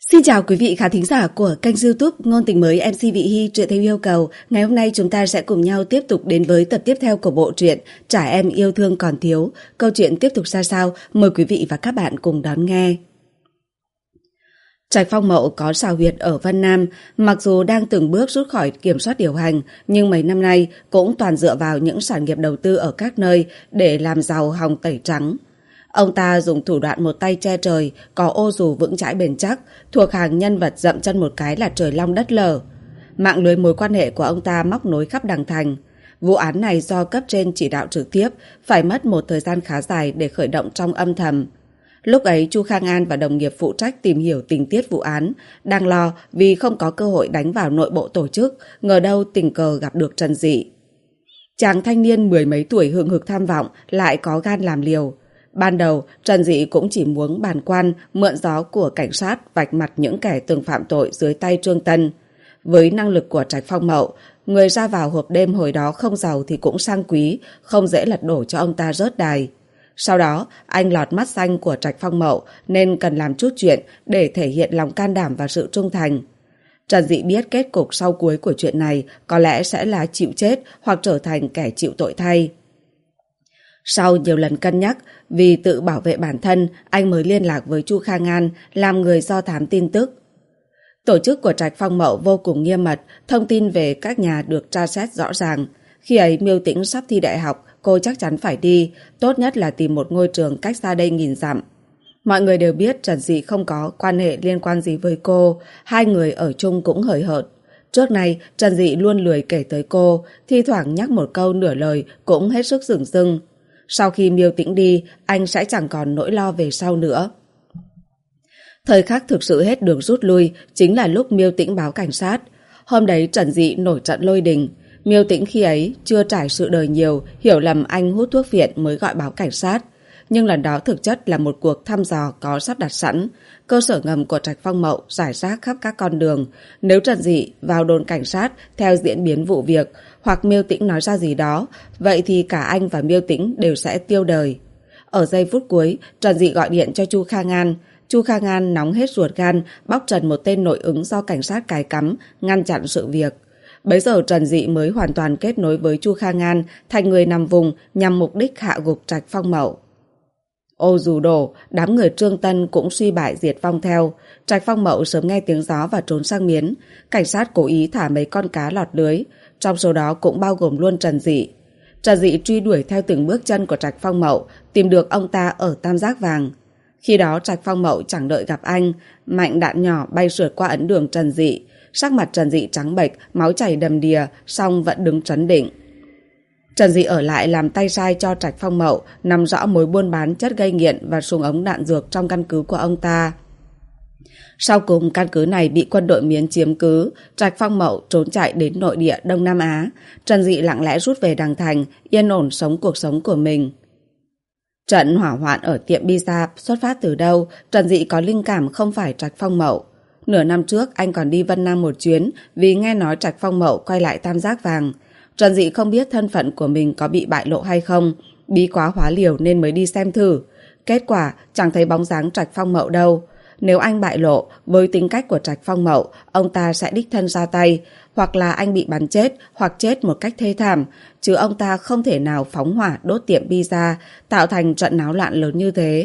Xin chào quý vị khán thính giả của kênh YouTube Ngôn Tình Mới MC Vị Hy truyện theo yêu cầu. Ngày hôm nay chúng ta sẽ cùng nhau tiếp tục đến với tập tiếp theo của bộ truyện Trả Em Yêu Thương Còn Thiếu. Câu chuyện tiếp tục ra sao? Mời quý vị và các bạn cùng đón nghe. Trạch Phong Mậu có xào huyệt ở Vân Nam, mặc dù đang từng bước rút khỏi kiểm soát điều hành, nhưng mấy năm nay cũng toàn dựa vào những sản nghiệp đầu tư ở các nơi để làm giàu hòng tẩy trắng. Ông ta dùng thủ đoạn một tay che trời, có ô dù vững chãi bền chắc, thuộc hàng nhân vật dậm chân một cái là trời long đất lở. Mạng lưới mối quan hệ của ông ta móc nối khắp Đằng Thành. Vụ án này do cấp trên chỉ đạo trực tiếp, phải mất một thời gian khá dài để khởi động trong âm thầm. Lúc ấy Chu Khang An và đồng nghiệp phụ trách tìm hiểu tình tiết vụ án, đang lo vì không có cơ hội đánh vào nội bộ tổ chức, ngờ đâu tình cờ gặp được Trần Dị. Chàng thanh niên mười mấy tuổi hừng hực tham vọng lại có gan làm liều. Ban đầu, Trần Dị cũng chỉ muốn bàn quan, mượn gió của cảnh sát vạch mặt những kẻ từng phạm tội dưới tay Trương Tân. Với năng lực của Trạch Phong Mậu, người ra vào hộp đêm hồi đó không giàu thì cũng sang quý, không dễ lật đổ cho ông ta rớt đài. Sau đó, anh lọt mắt xanh của Trạch Phong Mậu nên cần làm chút chuyện để thể hiện lòng can đảm và sự trung thành. Trần Dị biết kết cục sau cuối của chuyện này có lẽ sẽ là chịu chết hoặc trở thành kẻ chịu tội thay. Sau nhiều lần cân nhắc, vì tự bảo vệ bản thân, anh mới liên lạc với Chu Khang An, làm người do thám tin tức. Tổ chức của Trạch Phong Mậu vô cùng nghiêm mật, thông tin về các nhà được tra xét rõ ràng. Khi ấy Miêu Tĩnh sắp thi đại học, cô chắc chắn phải đi, tốt nhất là tìm một ngôi trường cách xa đây nghìn dặm. Mọi người đều biết Trần Dị không có quan hệ liên quan gì với cô, hai người ở chung cũng hời hợt. Trước này, Trần Dị luôn lười kể tới cô, thi thoảng nhắc một câu nửa lời cũng hết sức dửng dưng. Sau khi Miêu Tĩnh đi, anh sẽ chẳng còn nỗi lo về sau nữa. Thời khắc thực sự hết đường rút lui chính là lúc Miêu Tĩnh báo cảnh sát. Hôm đấy Trần Dị nổi trận lôi đình. Miêu Tĩnh khi ấy chưa trải sự đời nhiều, hiểu lầm anh hút thuốc phiện mới gọi báo cảnh sát. Nhưng lần đó thực chất là một cuộc thăm dò có sắp đặt sẵn. Cơ sở ngầm của Trạch Phong Mậu rải rác khắp các con đường. Nếu Trần Dị vào đồn cảnh sát theo diễn biến vụ việc, hoặc Miêu Tĩnh nói ra gì đó, vậy thì cả anh và Miêu Tĩnh đều sẽ tiêu đời. Ở giây phút cuối, Trần Dị gọi điện cho Chu Khang An. Chu Khang An nóng hết ruột gan, bóc trần một tên nội ứng do cảnh sát cài cắm, ngăn chặn sự việc. Bấy giờ Trần Dị mới hoàn toàn kết nối với Chu Khang An, thành người nằm vùng nhằm mục đích hạ gục Trạch Phong Mậu. Ô dù đổ, đám người Trương Tân cũng suy bại diệt vong theo. Trạch Phong Mậu sớm nghe tiếng gió và trốn sang Miến. Cảnh sát cố ý thả mấy con cá lọt lưới, trong số đó cũng bao gồm luôn Trần Dị. Trần Dị truy đuổi theo từng bước chân của Trạch Phong Mậu, tìm được ông ta ở Tam Giác Vàng. Khi đó Trạch Phong Mậu chẳng đợi gặp anh, mạnh đạn nhỏ bay sượt qua ấn đường Trần Dị. Sắc mặt Trần Dị trắng bệch, máu chảy đầm đìa, song vẫn đứng trấn định. Trần Dị ở lại làm tay sai cho Trạch Phong Mậu, nắm rõ mối buôn bán chất gây nghiện và súng ống đạn dược trong căn cứ của ông ta. Sau cùng căn cứ này bị quân đội Miến chiếm cứ, Trạch Phong Mậu trốn chạy đến nội địa Đông Nam Á. Trần Dị lặng lẽ rút về Đằng Thành, yên ổn sống cuộc sống của mình. Trận hỏa hoạn ở tiệm pizza xuất phát từ đâu, Trần Dị có linh cảm không phải Trạch Phong Mậu. Nửa năm trước anh còn đi Vân Nam một chuyến vì nghe nói Trạch Phong Mậu quay lại Tam Giác Vàng. Trần Dị không biết thân phận của mình có bị bại lộ hay không, bí quá hóa liều nên mới đi xem thử. Kết quả chẳng thấy bóng dáng Trạch Phong Mậu đâu. Nếu anh bại lộ, với tính cách của Trạch Phong Mậu, ông ta sẽ đích thân ra tay, hoặc là anh bị bắn chết, hoặc chết một cách thê thảm, chứ ông ta không thể nào phóng hỏa đốt tiệm pizza, tạo thành trận náo loạn lớn như thế.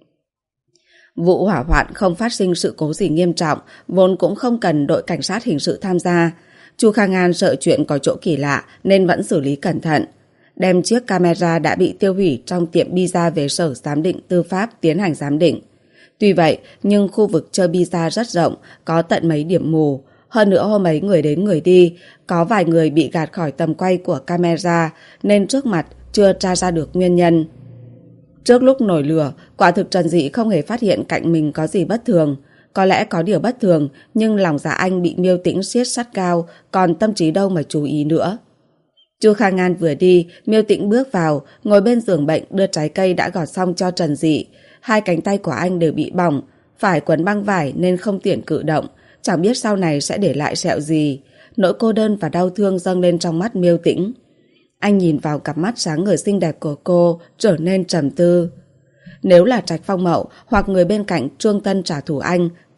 Vụ hỏa hoạn không phát sinh sự cố gì nghiêm trọng, vốn cũng không cần đội cảnh sát hình sự tham gia. Chu Khang An sợ chuyện có chỗ kỳ lạ nên vẫn xử lý cẩn thận. Đem chiếc camera đã bị tiêu hủy trong tiệm pizza về sở giám định tư pháp tiến hành giám định. Tuy vậy, nhưng khu vực chơi pizza rất rộng, có tận mấy điểm mù. Hơn nữa hôm ấy người đến người đi, có vài người bị gạt khỏi tầm quay của camera nên trước mặt chưa tra ra được nguyên nhân. Trước lúc nổi lửa, quả thực Trần Dị không hề phát hiện cạnh mình có gì bất thường. Có lẽ có điều bất thường, nhưng lòng dạ anh bị Miêu Tĩnh siết sắt cao, còn tâm trí đâu mà chú ý nữa. Chu Khang An vừa đi, Miêu Tĩnh bước vào, ngồi bên giường bệnh đưa trái cây đã gọt xong cho Trần Dị. Hai cánh tay của anh đều bị bỏng, phải quấn băng vải nên không tiện cử động, chẳng biết sau này sẽ để lại sẹo gì. Nỗi cô đơn và đau thương dâng lên trong mắt Miêu Tĩnh. Anh nhìn vào cặp mắt sáng ngời xinh đẹp của cô, trở nên trầm tư. Nếu là Trạch Phong Mậu hoặc người bên cạnh Trương Tân trả thù anh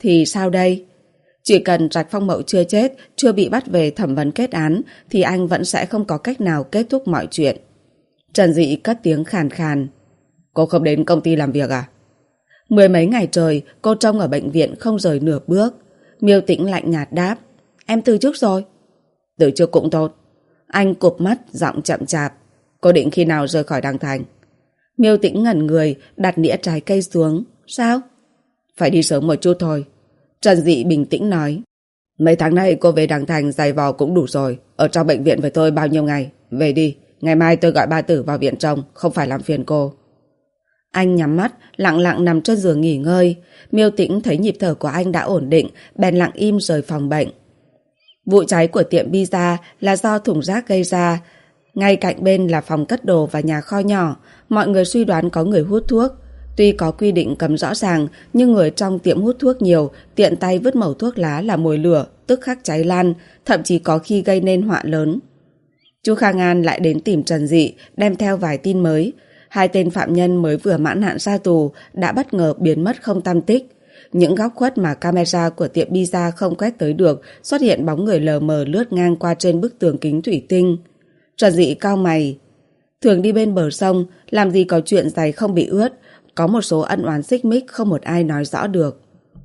thì sao đây? Chỉ cần Trạch Phong Mậu chưa chết, chưa bị bắt về thẩm vấn kết án, thì anh vẫn sẽ không có cách nào kết thúc mọi chuyện. Trần Dị cất tiếng khàn khàn. Cô không đến công ty làm việc à? 10 mấy ngày trời, cô trông ở bệnh viện không rời nửa bước. Miêu Tĩnh lạnh nhạt đáp. Em từ chức rồi. Từ chức cũng tốt. Anh cụp mắt, giọng chậm chạp. Cô định khi nào rời khỏi Đăng Thành? Miêu Tĩnh ngẩn người, đặt nĩa trái cây xuống. Sao? Phải đi sớm một chút thôi. Trần Dị bình tĩnh nói. Mấy tháng nay cô về Đăng Thành giày vò cũng đủ rồi. Ở trong bệnh viện với tôi bao nhiêu ngày? Về đi, ngày mai tôi gọi ba Tử vào viện trông, không phải làm phiền cô. Anh nhắm mắt, lặng lặng nằm trên giường nghỉ ngơi. Miêu Tĩnh thấy nhịp thở của anh đã ổn định, bèn lặng im rời phòng bệnh. Vụ cháy của tiệm pizza là do thùng rác gây ra. Ngay cạnh bên là phòng cất đồ và nhà kho nhỏ. Mọi người suy đoán có người hút thuốc. Tuy có quy định cấm rõ ràng, nhưng người trong tiệm hút thuốc nhiều, tiện tay vứt mẩu thuốc lá là mồi lửa, tức khắc cháy lan, thậm chí có khi gây nên họa lớn. Chu Khang An lại đến tìm Trần Dị, đem theo vài tin mới. 2 tên phạm nhân mới vừa mãn hạn ra tù đã bất ngờ biến mất không tăm tích. Những góc khuất mà camera của tiệm pizza không quét tới được, xuất hiện bóng người lờ mờ lướt ngang qua trên bức tường kính thủy tinh. Trần Dị cau mày. Thường đi bên bờ sông, làm gì có chuyện giày không bị ướt. Có một số ân oán xích mích không một ai nói rõ được.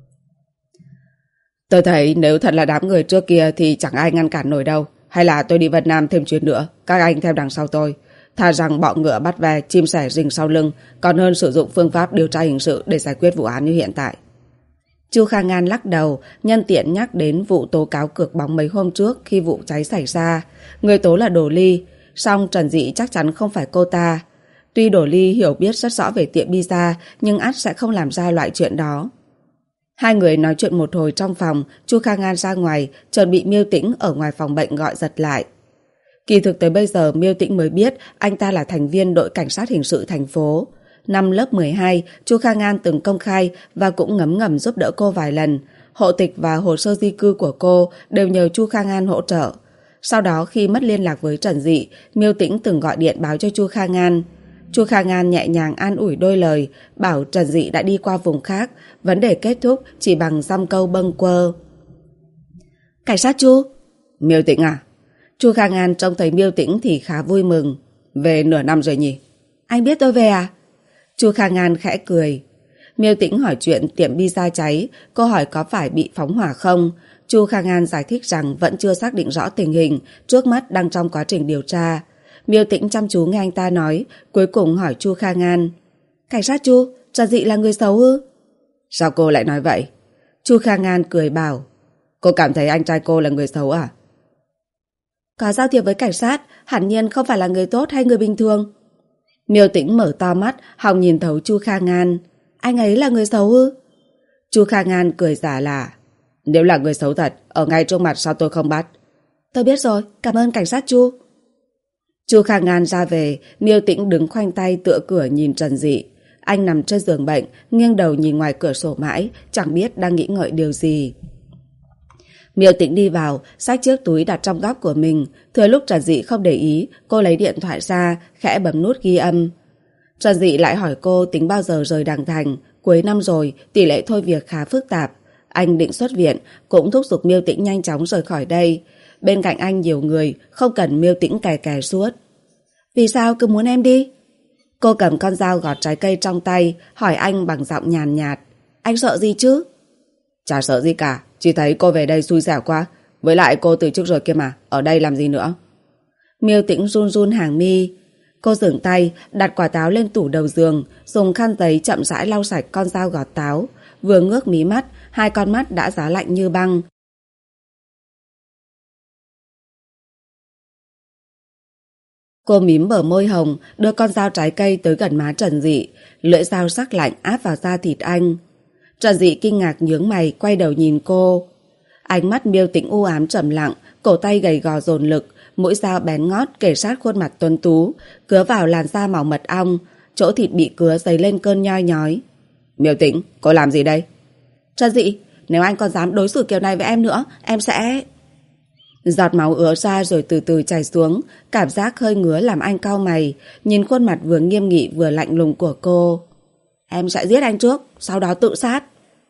Tôi thấy nếu thật là đám người trước kia thì chẳng ai ngăn cản nổi đâu. Hay là tôi đi Vân Nam thêm chuyến nữa, các anh theo đằng sau tôi. Thà rằng bọ ngựa bắt ve, chim sẻ rình sau lưng, còn hơn sử dụng phương pháp điều tra hình sự để giải quyết vụ án như hiện tại. Chu Khang An lắc đầu, nhân tiện nhắc đến vụ tố cáo cược bóng mấy hôm trước khi vụ cháy xảy ra. Người tố là Đồ Ly, song Trần Dị chắc chắn không phải cô ta. Tuy Đồ Ly hiểu biết rất rõ về tiệm pizza, nhưng ắt sẽ không làm ra loại chuyện đó. Hai người nói chuyện một hồi trong phòng, Chu Khang An ra ngoài, chợt bị Miêu Tĩnh ở ngoài phòng bệnh gọi giật lại. Kỳ thực tới bây giờ Miêu Tĩnh mới biết anh ta là thành viên đội cảnh sát hình sự thành phố. Năm lớp 12, Chu Khang An từng công khai và cũng ngấm ngầm giúp đỡ cô vài lần. Hộ tịch và hồ sơ di cư của cô đều nhờ Chu Khang An hỗ trợ. Sau đó khi mất liên lạc với Trần Dị, Miêu Tĩnh từng gọi điện báo cho Chu Khang An. Chu Khang An nhẹ nhàng an ủi đôi lời, bảo Trần Dị đã đi qua vùng khác, vấn đề kết thúc chỉ bằng dăm câu bâng quơ. Cảnh sát Chu? Miêu Tĩnh à? Chu Khang An trông thấy Miêu Tĩnh thì khá vui mừng. Về nửa năm rồi nhỉ? Anh biết tôi về à? Chu Khang An khẽ cười. Miêu Tĩnh hỏi chuyện tiệm pizza cháy, cô hỏi có phải bị phóng hỏa không. Chu Khang An giải thích rằng vẫn chưa xác định rõ tình hình, trước mắt đang trong quá trình điều tra. Miêu Tĩnh chăm chú nghe anh ta nói, cuối cùng hỏi Chu Khang An. Cảnh sát Chu, Trần Dị là người xấu ư? Sao cô lại nói vậy? Chu Khang An cười bảo. Cô cảm thấy anh trai cô là người xấu à? Có giao thiệp với cảnh sát, hẳn nhiên không phải là người tốt hay người bình thường. Miêu Tĩnh mở to mắt, hòng nhìn thấu Chu Khang An. Anh ấy là người xấu ư? Chu Khang An cười giả lả. Nếu là người xấu thật, ở ngay trước mặt sao tôi không bắt? Tôi biết rồi, cảm ơn cảnh sát Chu. Chu Khang An ra về, Miêu Tĩnh đứng khoanh tay tựa cửa nhìn Trần Dị. Anh nằm trên giường bệnh, nghiêng đầu nhìn ngoài cửa sổ mãi, chẳng biết đang nghĩ ngợi điều gì. Miêu Tĩnh đi vào, xách chiếc túi đặt trong góc của mình. Thừa lúc Trần Dị không để ý, cô lấy điện thoại ra, khẽ bấm nút ghi âm. Trần Dị lại hỏi cô tính bao giờ rời Đăng Thành. Cuối năm rồi, tỷ lệ thôi việc khá phức tạp. Anh định xuất viện, cũng thúc giục Miêu Tĩnh nhanh chóng rời khỏi đây. Bên cạnh anh nhiều người, không cần Miêu Tĩnh kè kè suốt. Vì sao cứ muốn em đi? Cô cầm con dao gọt trái cây trong tay, hỏi anh bằng giọng nhàn nhạt. Anh sợ gì chứ? Chả sợ gì cả, chỉ thấy cô về đây xui xẻo quá. Với lại cô từ chức rồi kia mà, ở đây làm gì nữa? Miêu Tĩnh run run hàng mi. Cô dừng tay, đặt quả táo lên tủ đầu giường, dùng khăn giấy chậm rãi lau sạch con dao gọt táo. Vừa ngước mí mắt, 2 con mắt đã giá lạnh như băng. Cô mím bờ môi hồng, đưa con dao trái cây tới gần má Trần Dị, lưỡi dao sắc lạnh áp vào da thịt anh. Trần Dị kinh ngạc nhướng mày, quay đầu nhìn cô. Ánh mắt Miêu Tĩnh u ám trầm lặng, cổ tay gầy gò dồn lực, mũi dao bén ngót kề sát khuôn mặt tuấn tú, cứa vào làn da màu mật ong, chỗ thịt bị cứa dấy lên cơn nhoi nhói. Miêu Tĩnh, cô làm gì đây? Trần Dị, nếu anh còn dám đối xử kiểu này với em nữa, em sẽ... Giọt máu ứa ra rồi từ từ chảy xuống, cảm giác hơi ngứa làm anh cau mày, nhìn khuôn mặt vừa nghiêm nghị vừa lạnh lùng của cô. Em sẽ giết anh trước, sau đó tự sát.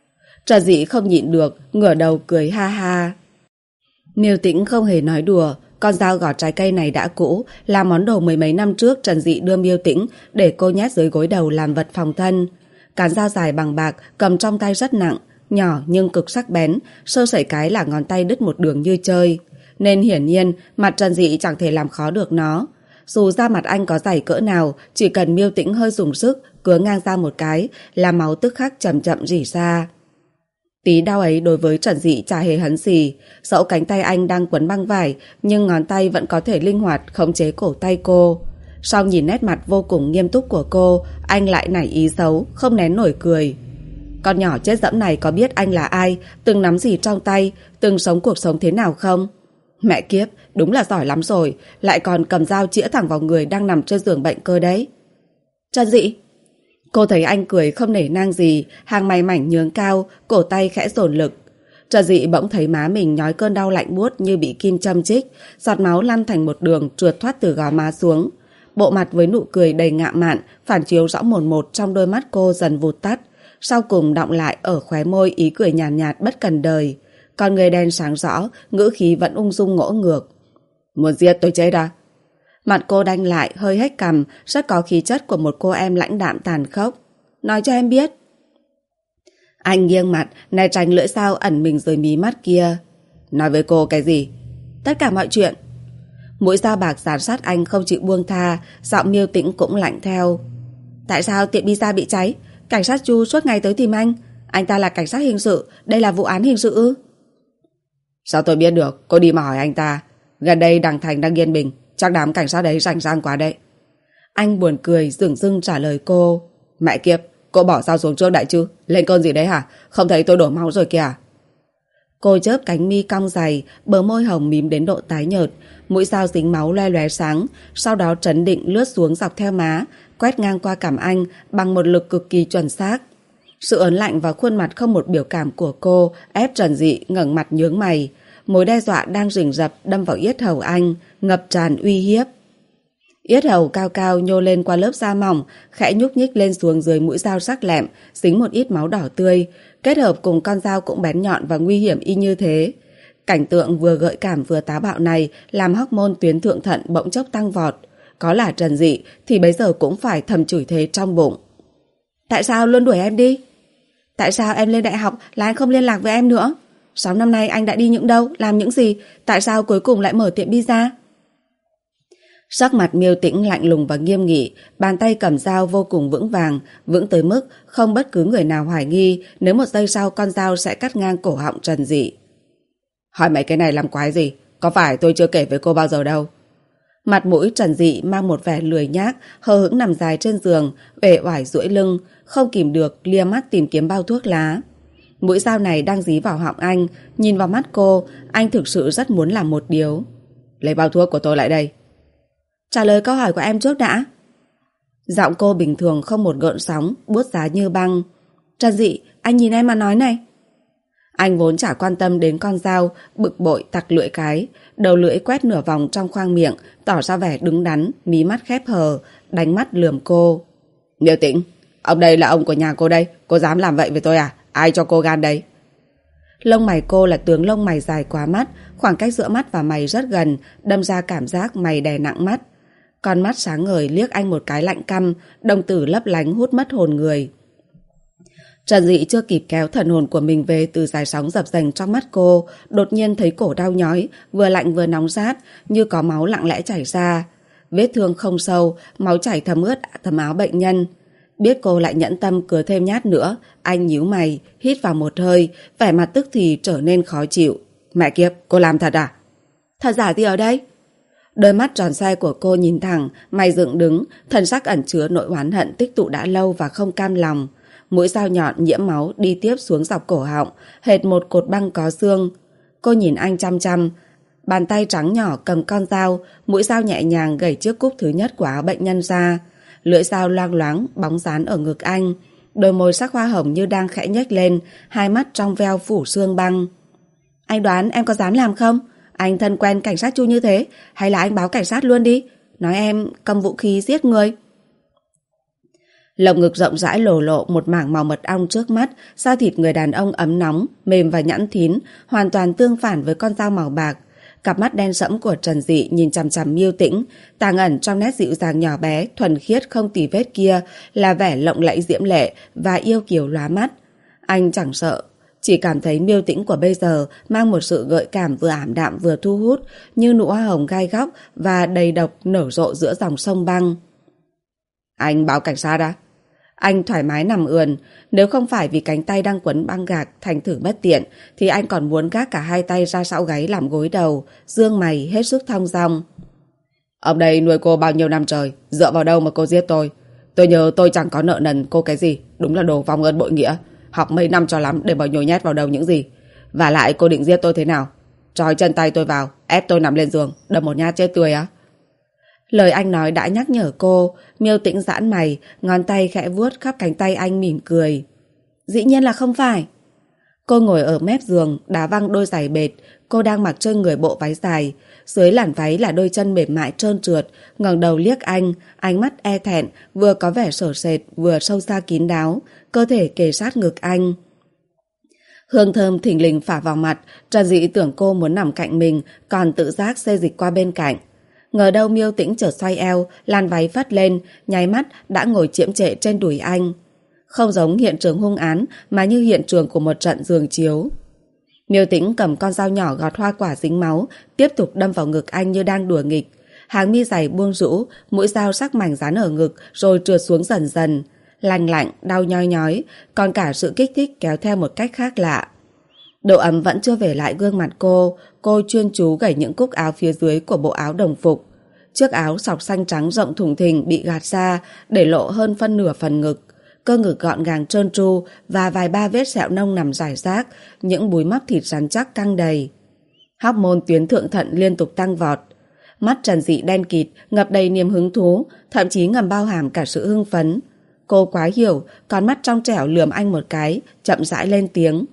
Trần Dị không nhịn được, ngửa đầu cười ha ha. Miêu Tĩnh không hề nói đùa, con dao gọt trái cây này đã cũ, là món đồ mười mấy năm trước Trần Dị đưa Miêu Tĩnh để cô nhét dưới gối đầu làm vật phòng thân. Cán dao dài bằng bạc, cầm trong tay rất nặng, nhỏ nhưng cực sắc bén, sơ sẩy cái là ngón tay đứt một đường như chơi. Nên hiển nhiên, mặt Trần Dị chẳng thể làm khó được nó. Dù da mặt anh có dày cỡ nào, chỉ cần Miêu Tĩnh hơi dùng sức, cứa ngang ra một cái, là máu tức khắc chậm chậm rỉ ra. Tí đau ấy đối với Trần Dị chả hề hấn gì, dẫu cánh tay anh đang quấn băng vải, nhưng ngón tay vẫn có thể linh hoạt khống chế cổ tay cô. Sau nhìn nét mặt vô cùng nghiêm túc của cô, anh lại nảy ý xấu, không nén nổi cười. Con nhỏ chết dẫm này có biết anh là ai, từng nắm gì trong tay, từng sống cuộc sống thế nào không? Mẹ kiếp, đúng là giỏi lắm rồi, lại còn cầm dao chĩa thẳng vào người đang nằm trên giường bệnh cơ đấy. Trần Dị! Cô thấy anh cười không nể nang gì, hàng mày mảnh nhướng cao, cổ tay khẽ dồn lực. Trần Dị bỗng thấy má mình nhói cơn đau lạnh buốt như bị kim châm chích, giọt máu lăn thành một đường trượt thoát từ gò má xuống. Bộ mặt với nụ cười đầy ngạo mạn, phản chiếu rõ mồn một trong đôi mắt cô dần vụt tắt, sau cùng đọng lại ở khóe môi ý cười nhàn nhạt bất cần đời. Con người đen sáng rõ, ngữ khí vẫn ung dung ngỗ ngược. Muốn giết tôi chết à? Mặt cô đanh lại, hơi hếch cằm, rất có khí chất của một cô em lãnh đạm tàn khốc. Nói cho em biết. Anh nghiêng mặt, né tránh lưỡi dao ẩn mình dưới mí mắt kia. Nói với cô cái gì? Tất cả mọi chuyện. Mũi dao bạc dán sát anh không chịu buông tha, giọng Miêu Tĩnh cũng lạnh theo. Tại sao tiệm pizza bị cháy? Cảnh sát Chu suốt ngày tới tìm anh ta là cảnh sát hình sự, đây là vụ án hình sự ư? Sao tôi biết được, cô đi mà hỏi anh ta. Gần đây Đằng Thành đang yên bình, chắc đám cảnh sát đấy rảnh rang quá đấy. Anh buồn cười dửng dưng trả lời cô. Mẹ kiếp, cô bỏ dao xuống trước đại chứ? Lên cơn gì đấy hả? Không thấy tôi đổ máu rồi kìa. Cô chớp cánh mi cong dày, bờ môi hồng mím đến độ tái nhợt, mũi dao dính máu loe loé sáng, sau đó trấn định lướt xuống dọc theo má, quét ngang qua cằm anh bằng một lực cực kỳ chuẩn xác. Sự ớn lạnh và khuôn mặt không một biểu cảm của cô ép Trần Dị ngẩng mặt nhướng mày. Mối đe dọa đang rình rập đâm vào yết hầu anh, ngập tràn uy hiếp. Yết hầu cao cao nhô lên qua lớp da mỏng, khẽ nhúc nhích lên xuống dưới mũi dao sắc lẹm, dính một ít máu đỏ tươi, kết hợp cùng con dao cũng bén nhọn và nguy hiểm y như thế. Cảnh tượng vừa gợi cảm vừa táo bạo này làm hormone tuyến thượng thận bỗng chốc tăng vọt. Có là Trần Dị thì bấy giờ cũng phải thầm chửi thề trong bụng. Tại sao luôn đuổi em đi? Tại sao em lên đại học là anh không liên lạc với em nữa? 6 năm nay anh đã đi những đâu, làm những gì? Tại sao cuối cùng lại mở tiệm pizza? Sắc mặt Miêu Tĩnh lạnh lùng và nghiêm nghị, bàn tay cầm dao vô cùng vững vàng, vững tới mức không bất cứ người nào hoài nghi nếu một giây sau con dao sẽ cắt ngang cổ họng Trần Dị. Hỏi mấy cái này làm quái gì? Có phải tôi chưa kể với cô bao giờ đâu? Mặt mũi Trần Dị mang một vẻ lười nhác, hờ hững nằm dài trên giường, uể oải duỗi lưng, không kìm được lia mắt tìm kiếm bao thuốc lá. Mũi dao này đang dí vào họng anh, nhìn vào mắt cô, anh thực sự rất muốn làm một điều. Lấy bao thuốc của tôi lại đây. Trả lời câu hỏi của em trước đã. Giọng cô bình thường không một gợn sóng, buốt giá như băng. Trần Dị, anh nhìn em mà nói này. Anh vốn chả quan tâm đến con dao, bực bội tặc lưỡi cái, đầu lưỡi quét nửa vòng trong khoang miệng, tỏ ra vẻ đứng đắn, mí mắt khép hờ, đánh mắt lườm cô. Miêu Tĩnh, ông đây là ông của nhà cô đây, cô dám làm vậy với tôi à? Ai cho cô gan đấy? Lông mày cô là tướng lông mày dài quá mắt, khoảng cách giữa mắt và mày rất gần, đâm ra cảm giác mày đè nặng mắt. Con mắt sáng ngời liếc anh một cái lạnh căm, đồng tử lấp lánh hút mất hồn người. Trần Dị chưa kịp kéo thần hồn của mình về từ dải sóng dập dềnh trong mắt cô, đột nhiên thấy cổ đau nhói, vừa lạnh vừa nóng rát, như có máu lặng lẽ chảy ra. Vết thương không sâu, máu chảy thấm ướt thấm áo bệnh nhân. Biết cô lại nhẫn tâm cứa thêm nhát nữa, anh nhíu mày, hít vào một hơi, vẻ mặt tức thì trở nên khó chịu. Mẹ kiếp, cô làm thật à? Thật giả gì ở đây? Đôi mắt tròn xoe của cô nhìn thẳng, mày dựng đứng, thần sắc ẩn chứa nỗi oán hận tích tụ đã lâu và không cam lòng. Mũi dao nhọn nhiễm máu đi tiếp xuống dọc cổ họng, hệt một cột băng có xương. Cô nhìn anh chăm chăm, bàn tay trắng nhỏ cầm con dao, mũi dao nhẹ nhàng gẩy chiếc cúc thứ nhất của áo bệnh nhân ra. Lưỡi dao loang loáng bóng dán ở ngực anh, đôi môi sắc hoa hồng như đang khẽ nhếch lên, hai mắt trong veo phủ xương băng. Anh đoán em có dám làm không? Anh thân quen cảnh sát Chu như thế, hay là anh báo cảnh sát luôn đi? Nói em cầm vũ khí giết người. Lồng ngực rộng rãi lộ lộ một mảng màu mật ong trước mắt, da thịt người đàn ông ấm nóng, mềm và nhẵn thín, hoàn toàn tương phản với con dao màu bạc. Cặp mắt đen sẫm của Trần Dị nhìn chằm chằm Miêu Tĩnh, tàng ẩn trong nét dịu dàng nhỏ bé, thuần khiết không tì vết kia là vẻ lộng lẫy diễm lệ và yêu kiều lóa mắt. Anh chẳng sợ, chỉ cảm thấy Miêu Tĩnh của bây giờ mang một sự gợi cảm vừa ảm đạm vừa thu hút, như nụ hoa hồng gai góc và đầy độc nở rộ giữa dòng sông băng. Anh báo cảnh sát đã. Anh thoải mái nằm ườn, nếu không phải vì cánh tay đang quấn băng gạc thành thử bất tiện thì anh còn muốn gác cả hai tay ra sau gáy làm gối đầu, dương mày hết sức thong dong. Ông đây nuôi cô bao nhiêu năm trời, dựa vào đâu mà cô giết tôi? Tôi nhớ tôi chẳng có nợ nần cô cái gì, đúng là đồ vong ơn bội nghĩa. Học mấy năm cho lắm để mà nhồi nhét vào đầu những gì. Và lại cô định giết tôi thế nào? Trói chân tay tôi vào, ép tôi nằm lên giường, đâm một nhát chết tươi á? Lời anh nói đã nhắc nhở cô. Miêu Tĩnh giãn mày, ngón tay khẽ vuốt khắp cánh tay anh mỉm cười. Dĩ nhiên là không phải. Cô ngồi ở mép giường, đá văng đôi giày bệt. Cô đang mặc trên người bộ váy dài, dưới làn váy là đôi chân mềm mại trơn trượt. Ngẩng đầu liếc anh, ánh mắt e thẹn, vừa có vẻ sổ sệt vừa sâu xa kín đáo, cơ thể kề sát ngực anh. Hương thơm thình lình phả vào mặt. Trần Dị tưởng cô muốn nằm cạnh mình, còn tự giác xê dịch qua bên cạnh. Ngờ đâu Miêu Tĩnh chợt xoay eo, làn váy phất lên, nháy mắt đã ngồi chiếm trệ trên đùi anh. Không giống hiện trường hung án mà như hiện trường của một trận giường chiếu. Miêu Tĩnh cầm con dao nhỏ gọt hoa quả dính máu, tiếp tục đâm vào ngực anh như đang đùa nghịch. Hàng mi dày buông rũ, mũi dao sắc mảnh dán ở ngực rồi trượt xuống dần dần. Lành lạnh, đau nhói nhói, còn cả sự kích thích kéo theo một cách khác lạ. Độ ấm vẫn chưa về lại gương mặt cô chuyên chú gẩy những cúc áo phía dưới của bộ áo đồng phục. Chiếc áo sọc xanh trắng rộng thùng thình bị gạt ra, để lộ hơn phân nửa phần ngực. Cơ ngực gọn gàng trơn tru và vài ba vết sẹo nông nằm rải rác, những búi móc thịt rắn chắc căng đầy. Hormone tuyến thượng thận liên tục tăng vọt. Mắt Trần Dị đen kịt, ngập đầy niềm hứng thú, thậm chí ngầm bao hàm cả sự hưng phấn. Cô quá hiểu, con mắt trong trẻo lườm anh một cái, chậm rãi lên tiếng.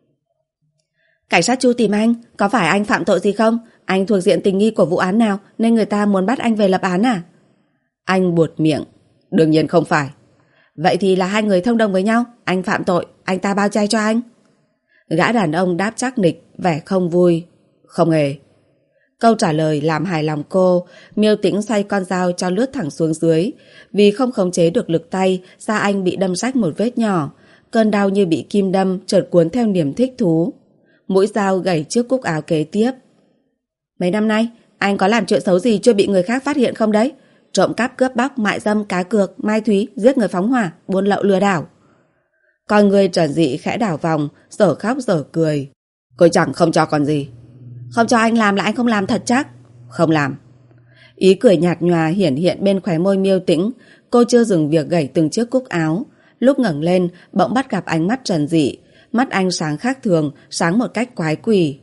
Cảnh sát Chu tìm anh, có phải anh phạm tội gì không? Anh thuộc diện tình nghi của vụ án nào nên người ta muốn bắt anh về lập án à? Anh buột miệng. Đương nhiên không phải. Vậy thì là hai người thông đồng với nhau. Anh phạm tội, anh ta bao che cho anh. Gã đàn ông đáp chắc nịch, vẻ không vui. Không hề. Câu trả lời làm hài lòng cô. Miêu Tĩnh xoay con dao cho lướt thẳng xuống dưới. Vì không khống chế được lực tay, da anh bị đâm rách một vết nhỏ. Cơn đau như bị kim đâm, chợt cuốn theo niềm thích thú. Mũi dao gẩy chiếc cúc áo kế tiếp. Mấy năm nay, anh có làm chuyện xấu gì chưa bị người khác phát hiện không đấy? Trộm cắp, cướp bóc, mại dâm, cá cược, mai thúy, giết người phóng hỏa, buôn lậu lừa đảo. Con người Trần Dị khẽ đảo vòng, dở khóc dở cười. Cô chẳng không cho còn gì. Không cho anh làm là anh không làm thật chắc? Không làm. Ý cười nhạt nhòa hiển hiện bên khóe môi Miêu Tĩnh. Cô chưa dừng việc gẩy từng chiếc cúc áo. Lúc ngẩng lên, bỗng bắt gặp ánh mắt Trần Dị. Mắt anh sáng khác thường, sáng một cách quái quỷ.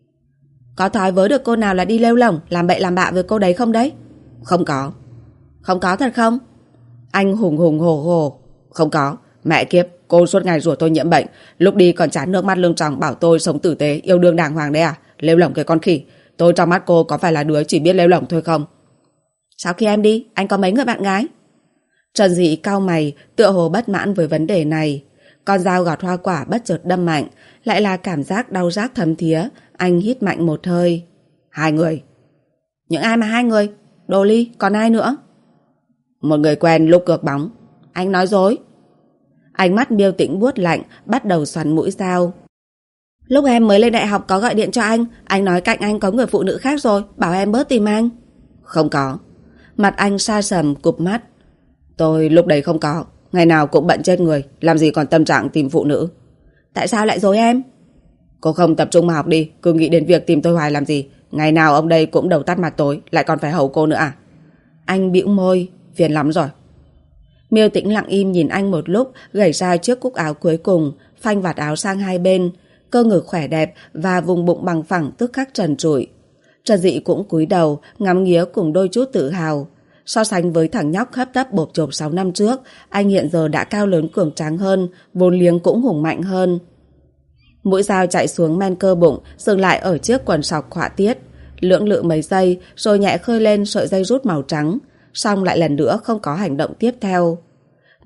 Có thói vớ được cô nào là đi lêu lổng, làm bậy làm bạ với cô đấy không đấy? Không có. Không có thật không? Anh hùng hùng hổ hổ. Không có. Mẹ kiếp, cô suốt ngày rủa tôi nhiễm bệnh, lúc đi còn chán nước mắt lưng tròng bảo tôi sống tử tế, yêu đương đàng hoàng đấy à? Lêu lổng cái con khỉ. Tôi trong mắt cô có phải là đứa chỉ biết lêu lổng thôi không? Sau khi em đi, anh có mấy người bạn gái? Trần Dị cau mày, tựa hồ bất mãn với vấn đề này. Con dao gọt hoa quả bất chợt đâm mạnh, lại là cảm giác đau rát thấm thía. Anh hít mạnh một hơi. 2 người. Những ai mà 2 người? Đồ ly, còn ai nữa? Một người quen lúc cược bóng. Anh nói dối. Ánh mắt Miêu Tĩnh buốt lạnh, bắt đầu xoắn mũi dao. Lúc em mới lên đại học có gọi điện cho anh nói cạnh anh có người phụ nữ khác rồi, bảo em bớt tìm anh. Không có. Mặt anh sa sầm cụp mắt. Tôi lúc đấy không có. Ngày nào cũng bận chết người, làm gì còn tâm trạng tìm phụ nữ. Tại sao lại dối em? Cô không tập trung mà học đi, cứ nghĩ đến việc tìm tôi hoài làm gì. Ngày nào ông đây cũng đầu tắt mặt tối, lại còn phải hầu cô nữa à? Anh bĩu môi, phiền lắm rồi. Miêu Tĩnh lặng im nhìn anh một lúc, gẩy ra chiếc cúc áo cuối cùng, phanh vạt áo sang hai bên. Cơ ngực khỏe đẹp và vùng bụng bằng phẳng tức khắc trần trụi. Trần Dị cũng cúi đầu, ngắm nghía cùng đôi chút tự hào. So sánh với thằng nhóc hấp tấp bộp chộp 6 năm trước, anh hiện giờ đã cao lớn cường tráng hơn, vốn liếng cũng hùng mạnh hơn. Mũi dao chạy xuống men cơ bụng, dừng lại ở chiếc quần sọc họa tiết. Lưỡng lự mấy giây, rồi nhẹ khơi lên sợi dây rút màu trắng. Xong lại lần nữa không có hành động tiếp theo.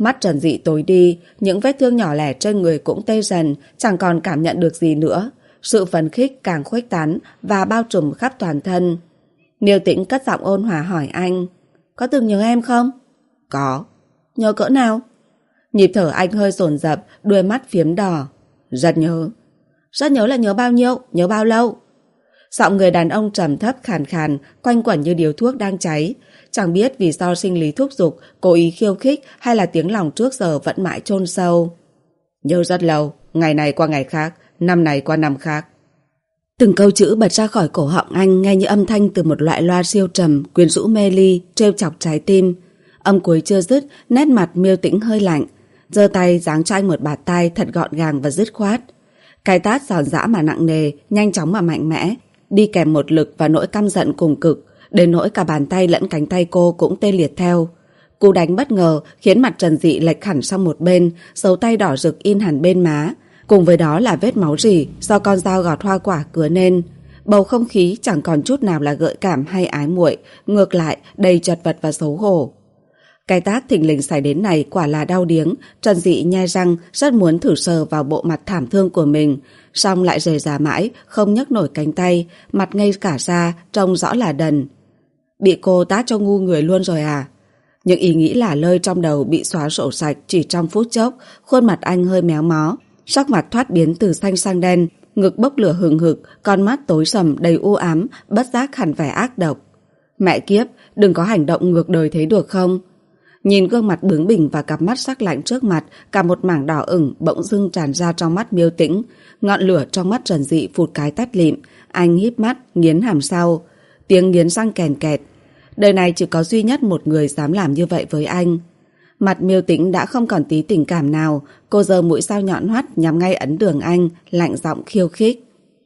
Mắt Trần Dị tối đi, những vết thương nhỏ lẻ trên người cũng tê dần, chẳng còn cảm nhận được gì nữa. Sự phấn khích càng khuếch tán và bao trùm khắp toàn thân. Miêu Tĩnh cất giọng ôn hòa hỏi anh: có từng nhớ em không? Có. Nhớ cỡ nào? Nhịp thở anh hơi dồn dập, đuôi mắt phiếm đỏ. Rất nhớ. Rất nhớ là nhớ bao nhiêu? Nhớ bao lâu? Giọng người đàn ông trầm thấp khàn khàn, quanh quẩn như điếu thuốc đang cháy. Chẳng biết vì do sinh lý thúc giục, cố ý khiêu khích hay là tiếng lòng trước giờ vẫn mãi chôn sâu. Nhớ rất lâu, ngày này qua ngày khác, năm này qua năm khác. Từng câu chữ bật ra khỏi cổ họng anh nghe như âm thanh từ một loại loa siêu trầm, quyến rũ mê ly, trêu chọc trái tim. Âm cuối chưa dứt, nét mặt Miêu Tĩnh hơi lạnh, giơ tay giáng cho anh một bạt tai thật gọn gàng và dứt khoát. Cái tát giòn giã mà nặng nề, nhanh chóng mà mạnh mẽ, đi kèm một lực và nỗi căm giận cùng cực, đến nỗi cả bàn tay lẫn cánh tay cô cũng tê liệt theo. Cú đánh bất ngờ khiến mặt Trần Dị lệch hẳn sang một bên, dấu tay đỏ rực in hẳn bên má, cùng với đó là vết máu rỉ do con dao gọt hoa quả cứa nên. Bầu không khí chẳng còn chút nào là gợi cảm hay ái muội, ngược lại đầy chật vật và xấu hổ. Cái tát thình lình xảy đến này quả là đau điếng. Trần Dị nhai răng, rất muốn thử sờ vào bộ mặt thảm thương của mình, song lại rời rà mãi, không nhấc nổi cánh tay, mặt ngây cả ra, trông rõ là đần. Bị cô tát cho ngu người luôn rồi à? Những ý nghĩ lả lơi trong đầu bị xóa sổ sạch chỉ trong phút chốc. Khuôn mặt anh hơi méo mó, sắc mặt thoát biến từ xanh sang đen, ngực bốc lửa hừng hực, con mắt tối sầm đầy u ám, bất giác hằn vẻ ác độc. Mẹ kiếp, đừng có hành động ngược đời thế được không? Nhìn gương mặt bướng bỉnh và cặp mắt sắc lạnh trước mặt, cả một mảng đỏ ửng bỗng dưng tràn ra trong mắt Miêu Tĩnh. Ngọn lửa trong mắt Trần Dị phụt cái tắt lịm. Anh híp mắt, nghiến hàm sau. Tiếng nghiến răng kèn kẹt. Đời này chỉ có duy nhất một người dám làm như vậy với anh. Mặt Miêu Tĩnh đã không còn tí tình cảm nào. Cô giơ mũi dao nhọn hoắt nhắm ngay ấn đường anh, lạnh giọng khiêu khích.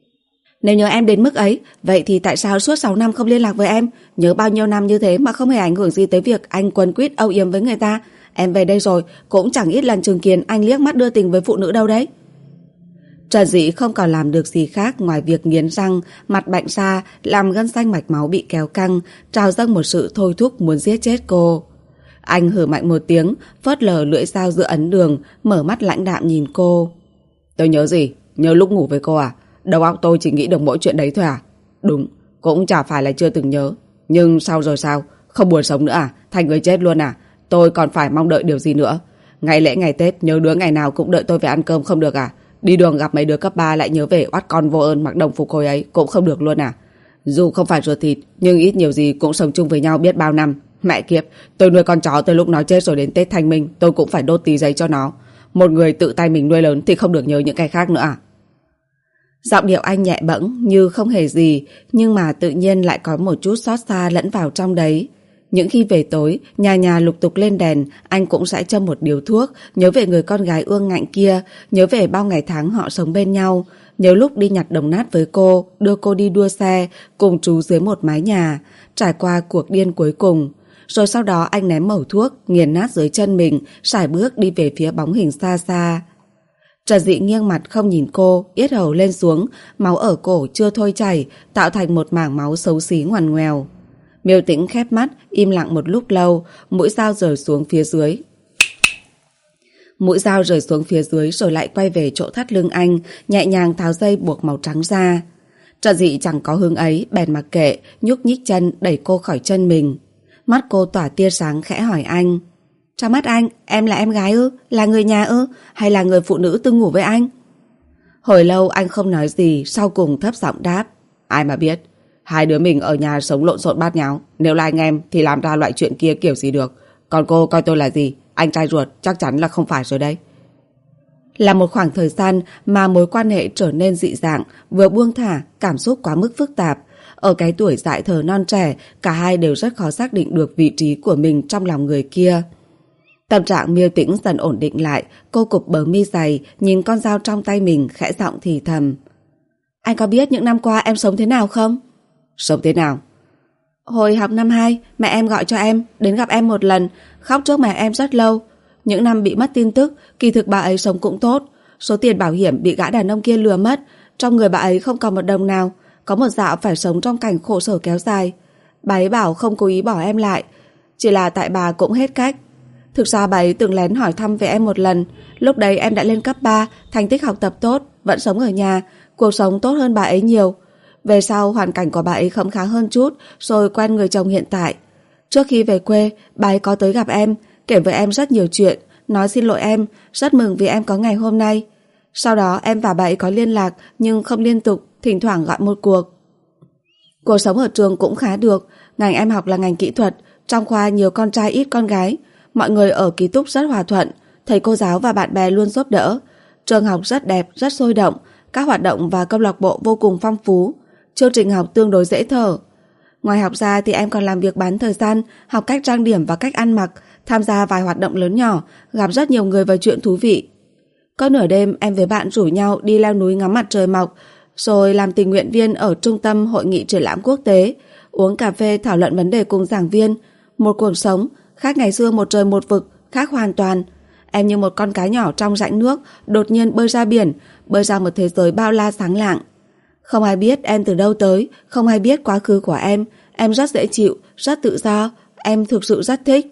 Nếu nhớ em đến mức ấy, vậy thì tại sao suốt 6 năm không liên lạc với em? Nhớ bao nhiêu năm như thế mà không hề ảnh hưởng gì tới việc anh quấn quýt âu yếm với người ta. Em về đây rồi, cũng chẳng ít lần chứng kiến anh liếc mắt đưa tình với phụ nữ đâu đấy. Trần Dị không còn làm được gì khác ngoài việc nghiến răng, mặt bạnh ra, làm gân xanh mạch máu bị kéo căng, trào dâng một sự thôi thúc muốn giết chết cô. Anh hừ mạnh một tiếng, phớt lờ lưỡi dao giữa ấn đường, mở mắt lãnh đạm nhìn cô. Tôi nhớ gì? Nhớ lúc ngủ với cô à? Đầu óc tôi chỉ nghĩ được mỗi chuyện đấy thôi à? Đúng, cũng chả phải là chưa từng nhớ. Nhưng sao rồi sao? Không buồn sống nữa à? Thành người chết luôn à? Tôi còn phải mong đợi điều gì nữa? Ngày lễ ngày Tết nhớ đứa ngày nào cũng đợi tôi về ăn cơm không được à? Đi đường gặp mấy đứa cấp 3 lại nhớ về oắt con vô ơn mặc đồng phục hồi ấy cũng không được luôn à? Dù không phải ruột thịt nhưng ít nhiều gì cũng sống chung với nhau biết bao năm. Mẹ kiếp, tôi nuôi con chó từ lúc nó chết rồi đến Tết Thanh Minh tôi cũng phải đốt tí giấy cho nó. Một người tự tay mình nuôi lớn thì không được nhớ những cái khác nữa à? Giọng điệu anh nhẹ bẫng như không hề gì, nhưng mà tự nhiên lại có một chút xót xa lẫn vào trong đấy. Những khi về tối, nhà nhà lục tục lên đèn, anh cũng sẽ châm một điếu thuốc, nhớ về người con gái ương ngạnh kia, nhớ về bao ngày tháng họ sống bên nhau, nhớ lúc đi nhặt đồng nát với cô, đưa cô đi đua xe, cùng chú dưới một mái nhà, trải qua cuộc điên cuối cùng. Rồi sau đó anh ném mẩu thuốc, nghiền nát dưới chân mình, sải bước đi về phía bóng hình xa xa. Trần Dị nghiêng mặt không nhìn cô, yết hầu lên xuống, máu ở cổ chưa thôi chảy, tạo thành một mảng máu xấu xí ngoằn ngoèo. Miêu Tĩnh khép mắt, im lặng một lúc lâu, mũi dao rời xuống phía dưới. Mũi dao rời xuống phía dưới rồi lại quay về chỗ thắt lưng anh, nhẹ nhàng tháo dây buộc màu trắng ra. Trần Dị chẳng có hứng ấy, bèn mặc kệ, nhúc nhích chân đẩy cô khỏi chân mình. Mắt cô tỏa tia sáng khẽ hỏi anh. Trong mắt anh, em là em gái ư? Là người nhà ư? Hay là người phụ nữ từng ngủ với anh? Hồi lâu anh không nói gì, sau cùng thấp giọng đáp. Ai mà biết, hai đứa mình ở nhà sống lộn xộn bát nháo. Nếu là anh em thì làm ra loại chuyện kia kiểu gì được. Còn cô coi tôi là gì? Anh trai ruột chắc chắn là không phải rồi đấy. Là một khoảng thời gian mà mối quan hệ trở nên dị dạng, vừa buông thả, cảm xúc quá mức phức tạp. Ở cái tuổi dại thờ non trẻ, cả hai đều rất khó xác định được vị trí của mình trong lòng người kia. Tâm trạng Miêu Tĩnh dần ổn định lại, cô cụp bờ mi dày, nhìn con dao trong tay mình, khẽ giọng thì thầm. Anh có biết những năm qua em sống thế nào không? Sống thế nào? Hồi học năm 2, mẹ em gọi cho em, đến gặp em một lần, khóc trước mẹ em rất lâu. Những năm bị mất tin tức, kỳ thực bà ấy sống cũng tốt. Số tiền bảo hiểm bị gã đàn ông kia lừa mất, trong người bà ấy không còn một đồng nào. Có một dạo phải sống trong cảnh khổ sở kéo dài. Bà ấy bảo không cố ý bỏ em lại, chỉ là tại bà cũng hết cách. Thực ra bà ấy từng lén hỏi thăm về em một lần. Lúc đấy em đã lên cấp 3, thành tích học tập tốt, vẫn sống ở nhà, cuộc sống tốt hơn bà ấy nhiều. Về sau hoàn cảnh của bà ấy khấm khá hơn chút, rồi quen người chồng hiện tại. Trước khi về quê, bà ấy có tới gặp em, kể với em rất nhiều chuyện, nói xin lỗi em, rất mừng vì em có ngày hôm nay. Sau đó em và bà ấy có liên lạc nhưng không liên tục, thỉnh thoảng gọi một cuộc. Cuộc sống ở trường cũng khá được, ngành em học là ngành kỹ thuật, trong khoa nhiều con trai ít con gái, mọi người ở ký túc rất hòa thuận, thầy cô giáo và bạn bè luôn giúp đỡ. Trường học rất đẹp, rất sôi động, các hoạt động và câu lạc bộ vô cùng phong phú, chương trình học tương đối dễ thở. Ngoài học ra thì em còn làm việc bán thời gian, học cách trang điểm và cách ăn mặc, tham gia vài hoạt động lớn nhỏ, gặp rất nhiều người và chuyện thú vị. Có nửa đêm em với bạn rủ nhau đi leo núi ngắm mặt trời mọc, rồi làm tình nguyện viên ở trung tâm hội nghị triển lãm quốc tế, uống cà phê thảo luận vấn đề cùng giảng viên. Một cuộc sống, khác ngày xưa một trời một vực, khác hoàn toàn. Em như một con cá nhỏ trong rãnh nước, đột nhiên bơi ra biển, bơi ra một thế giới bao la sáng lạng. Không ai biết em từ đâu tới, không ai biết quá khứ của em rất dễ chịu, rất tự do, em thực sự rất thích.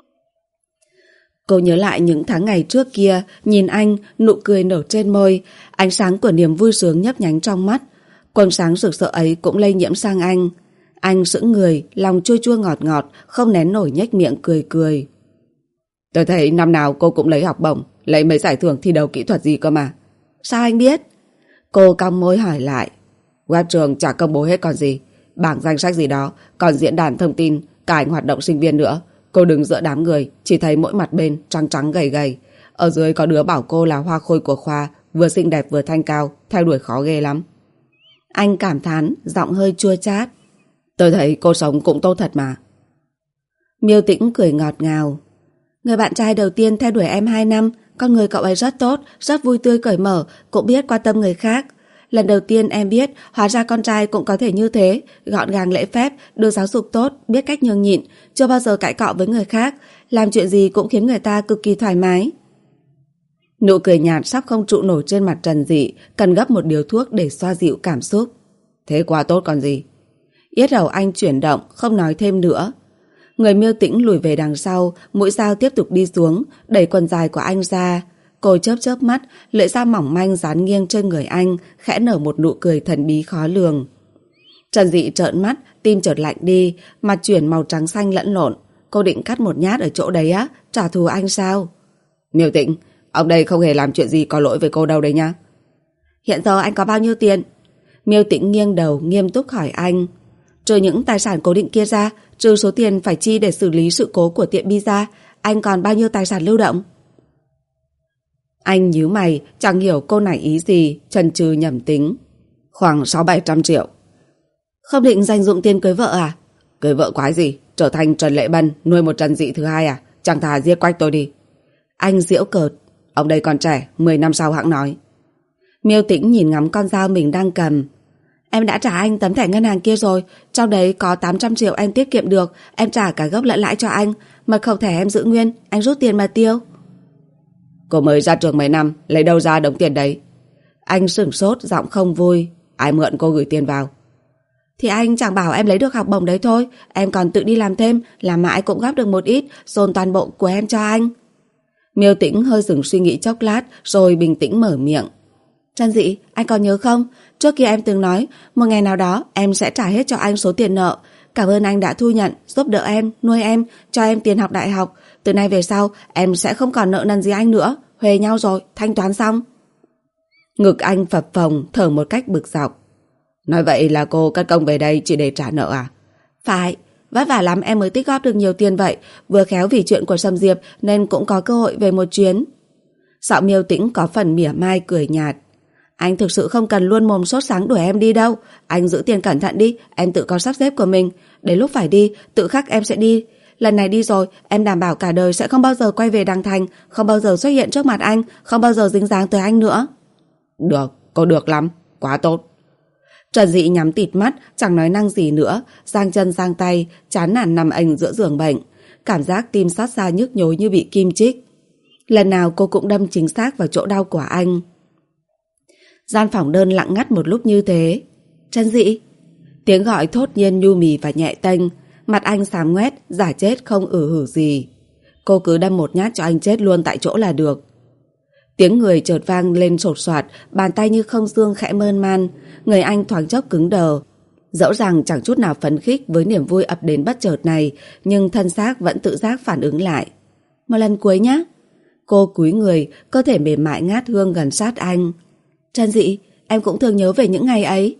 Cô nhớ lại những tháng ngày trước kia, nhìn anh, nụ cười nở trên môi, ánh sáng của niềm vui sướng nhấp nhánh trong mắt. Quầng sáng rực rỡ ấy cũng lây nhiễm sang anh. Anh sững người, lòng chua chua ngọt ngọt, không nén nổi nhếch miệng cười cười. Tôi thấy năm nào cô cũng lấy học bổng, lấy mấy giải thưởng thi đấu kỹ thuật gì cơ mà. Sao anh biết? Cô cong môi hỏi lại. Web trường chả công bố hết còn gì, bảng danh sách gì đó, còn diễn đàn thông tin, cả ảnh hoạt động sinh viên nữa. Cô đứng giữa đám người, chỉ thấy mỗi mặt bên trắng trắng gầy gầy. Ở dưới có đứa bảo cô là hoa khôi của khoa, vừa xinh đẹp vừa thanh cao, theo đuổi khó ghê lắm. Anh cảm thán, giọng hơi chua chát. Tôi thấy cô sống cũng tốt thật mà. Miêu Tĩnh cười ngọt ngào. Người bạn trai đầu tiên theo đuổi em 2 năm, con người cậu ấy rất tốt, rất vui tươi cởi mở, cũng biết quan tâm người khác. Lần đầu tiên em biết hóa ra con trai cũng có thể như thế, gọn gàng lễ phép, được giáo dục tốt, biết cách nhường nhịn, chưa bao giờ cãi cọ với người khác, làm chuyện gì cũng khiến người ta cực kỳ thoải mái. Nụ cười nhạt sắp không trụ nổi trên mặt Trần Dị, cần gấp một điếu thuốc để xoa dịu cảm xúc. Thế quá tốt còn gì. Yết hầu anh chuyển động, không nói thêm nữa. Người Miêu Tĩnh lùi về đằng sau, mũi dao tiếp tục đi xuống, đẩy quần dài của anh ra. Cô chớp chớp mắt, lưỡi dao mỏng manh dán nghiêng trên người anh, khẽ nở một nụ cười thần bí khó lường. Trần Dị trợn mắt, tim chợt lạnh đi, mặt chuyển màu trắng xanh lẫn lộn. Cô định cắt một nhát ở chỗ đấy á, trả thù anh sao? Miêu Tĩnh, ông đây không hề làm chuyện gì có lỗi với cô đâu đấy nhá. Hiện giờ anh có bao nhiêu tiền? Miêu Tĩnh nghiêng đầu nghiêm túc hỏi anh. Trừ những tài sản cố định kia ra, trừ số tiền phải chi để xử lý sự cố của tiệm pizza, anh còn bao nhiêu tài sản lưu động? Anh nhíu mày, chẳng hiểu cô này ý gì, chần chừ nhẩm tính. Khoảng 600-700 triệu. Không định dành dụm tiền cưới vợ à? Cưới vợ quái gì? Trở thành Trần Lệ Bân, nuôi một Trần Dị thứ hai à? Chẳng thà giết quách tôi đi. Anh giễu cợt. Ông đây còn trẻ, 10 năm sau hẵng nói. Miêu Tĩnh nhìn ngắm con dao mình đang cầm. Em đã trả anh tấm thẻ ngân hàng kia rồi, trong đấy có 800 triệu em tiết kiệm được, em trả cả gốc lẫn lãi cho anh, mật khẩu thẻ em giữ nguyên, anh rút tiền mà tiêu. Cô mới ra trường mấy năm, lấy đâu ra đống tiền đấy? Anh sửng sốt, giọng không vui. Ai mượn cô gửi tiền vào? Thì anh chẳng bảo em lấy được học bổng đấy thôi, em còn tự đi làm thêm, làm mãi cũng góp được một ít, dồn toàn bộ của em cho anh. Miêu Tĩnh hơi dừng suy nghĩ chốc lát, rồi bình tĩnh mở miệng. Trần Dị, anh còn nhớ không? Trước kia em từng nói, một ngày nào đó em sẽ trả hết cho anh số tiền nợ. Cảm ơn anh đã thu nhận, giúp đỡ em, nuôi em, cho em tiền học đại học. Từ nay về sau, em sẽ không còn nợ nần gì anh nữa. Huề nhau rồi, thanh toán xong. Ngực anh phập phồng, thở một cách bực dọc. Nói vậy là cô cất công về đây chỉ để trả nợ à? Phải, vất vả lắm em mới tích góp được nhiều tiền vậy. Vừa khéo vì chuyện của Sâm Diệp nên cũng có cơ hội về một chuyến. Giọng Miêu Tĩnh có phần mỉa mai cười nhạt. Anh thực sự không cần luôn mồm sốt sáng đuổi em đi đâu. Anh giữ tiền cẩn thận đi, em tự có sắp xếp của mình. Đến lúc phải đi, tự khắc em sẽ đi. Lần này đi rồi, em đảm bảo cả đời sẽ không bao giờ quay về Đằng Thành, không bao giờ xuất hiện trước mặt anh, không bao giờ dính dáng tới anh nữa. Được, cô được lắm, quá tốt. Trần Dị nhắm tịt mắt, chẳng nói năng gì nữa, giang chân giang tay, chán nản nằm ềnh giữa giường bệnh. Cảm giác tim xót xa nhức nhối như bị kim chích. Lần nào cô cũng đâm chính xác vào chỗ đau của anh. Gian phòng đơn lặng ngắt một lúc như thế. Trần Dị. Tiếng gọi thốt nhiên nhu mì và nhẹ tênh. Mặt anh xám ngoét, giả chết không hử gì. Cô cứ đâm một nhát cho anh chết luôn tại chỗ là được. Tiếng người chợt vang lên sột soạt, bàn tay như không xương khẽ mơn man. Người anh thoáng chốc cứng đờ. Dẫu rằng chẳng chút nào phấn khích với niềm vui ập đến bất chợt này, nhưng thân xác vẫn tự giác phản ứng lại. Một lần cuối nhé. Cô cúi người, cơ thể mềm mại ngát hương gần sát anh. Trần Dị, em cũng thường nhớ về những ngày ấy.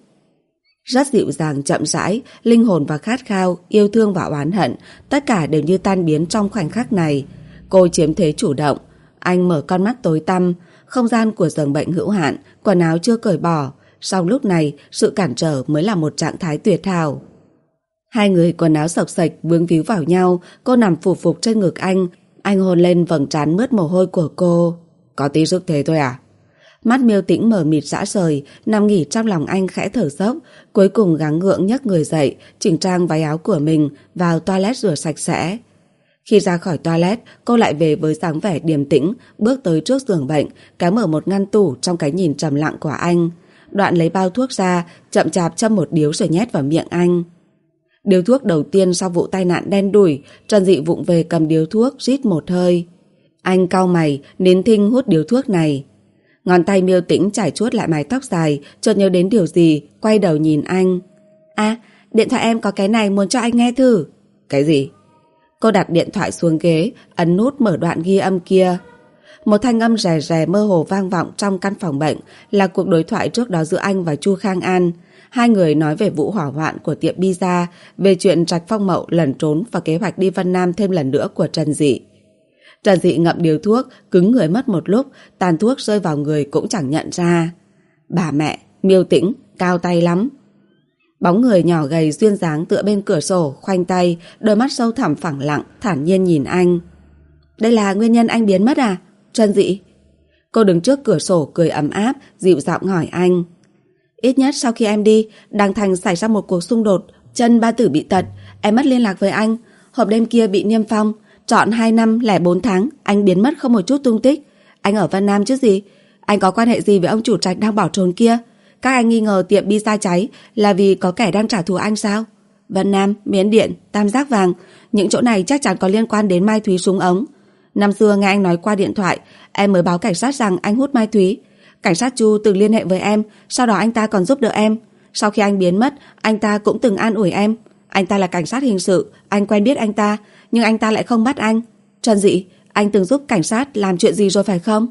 Rất dịu dàng chậm rãi, linh hồn và khát khao, yêu thương và oán hận, tất cả đều như tan biến trong khoảnh khắc này. Cô chiếm thế chủ động. Anh mở con mắt tối tăm, không gian của giường bệnh hữu hạn, quần áo chưa cởi bỏ. Sau lúc này, sự cản trở mới là một trạng thái tuyệt hảo. Hai người quần áo xộc xệch vướng víu vào nhau, cô nằm phù phục trên ngực anh hôn lên vầng trán mướt mồ hôi của cô. Có tí sức thế thôi à? Mắt Miêu Tĩnh mờ mịt dã rời, nằm nghỉ trong lòng anh khẽ thở dốc, cuối cùng gắng gượng nhấc người dậy, chỉnh trang váy áo của mình, vào toilet rửa sạch sẽ. Khi ra khỏi toilet, cô lại về với dáng vẻ điềm tĩnh, bước tới trước giường bệnh, kéo mở một ngăn tủ trong cái nhìn trầm lặng của anh. Đoạn lấy bao thuốc ra, chậm chạp châm một điếu rồi nhét vào miệng anh. Điếu thuốc đầu tiên sau vụ tai nạn đen đủi, Trần Dị vụng về cầm điếu thuốc, rít một hơi. Anh cau mày, nín thinh hút điếu thuốc này. Ngón tay Miêu Tĩnh trải chuốt lại mái tóc dài, chợt nhớ đến điều gì, quay đầu nhìn anh. À, điện thoại em có cái này muốn cho anh nghe thử. Cái gì? Cô đặt điện thoại xuống ghế, ấn nút mở đoạn ghi âm kia. Một thanh âm rè rè mơ hồ vang vọng trong căn phòng bệnh, là cuộc đối thoại trước đó giữa anh và Chu Khang An. Hai người nói về vụ hỏa hoạn của tiệm pizza, về chuyện Trạch Phong Mậu lẩn trốn và kế hoạch đi Vân Nam thêm lần nữa của Trần Dị. Trần Dị ngậm điếu thuốc, cứng người mất một lúc, tàn thuốc rơi vào người cũng chẳng nhận ra. Bà mẹ, Miêu Tĩnh, cao tay lắm. Bóng người nhỏ gầy duyên dáng tựa bên cửa sổ, khoanh tay, đôi mắt sâu thẳm phẳng lặng, thản nhiên nhìn anh. Đây là nguyên nhân anh biến mất à? Trần Dị. Cô đứng trước cửa sổ cười ấm áp, dịu giọng hỏi anh. Ít nhất sau khi em đi, Đăng Thành xảy ra một cuộc xung đột, chân ba tử bị tật, em mất liên lạc với anh. Hộp đêm kia bị niêm phong, trọn 2 năm lẻ 4 tháng, anh biến mất không một chút tung tích. Anh ở Vân Nam chứ gì? Anh có quan hệ gì với ông chủ Trạch đang bỏ trốn kia? Các anh nghi ngờ tiệm pizza cháy là vì có kẻ đang trả thù anh sao? Vân Nam, Miến Điện, Tam Giác Vàng, những chỗ này chắc chắn có liên quan đến Mai Thúy súng ống. Năm xưa nghe anh nói qua điện thoại, em mới báo cảnh sát rằng anh hút Mai Thúy. Cảnh sát Chu từng liên hệ với em, sau đó anh ta còn giúp đỡ em. Sau khi anh biến mất, anh ta cũng từng an ủi em. Anh ta là cảnh sát hình sự, anh quen biết anh ta, nhưng anh ta lại không bắt anh. Trần Dị, anh từng giúp cảnh sát làm chuyện gì rồi phải không?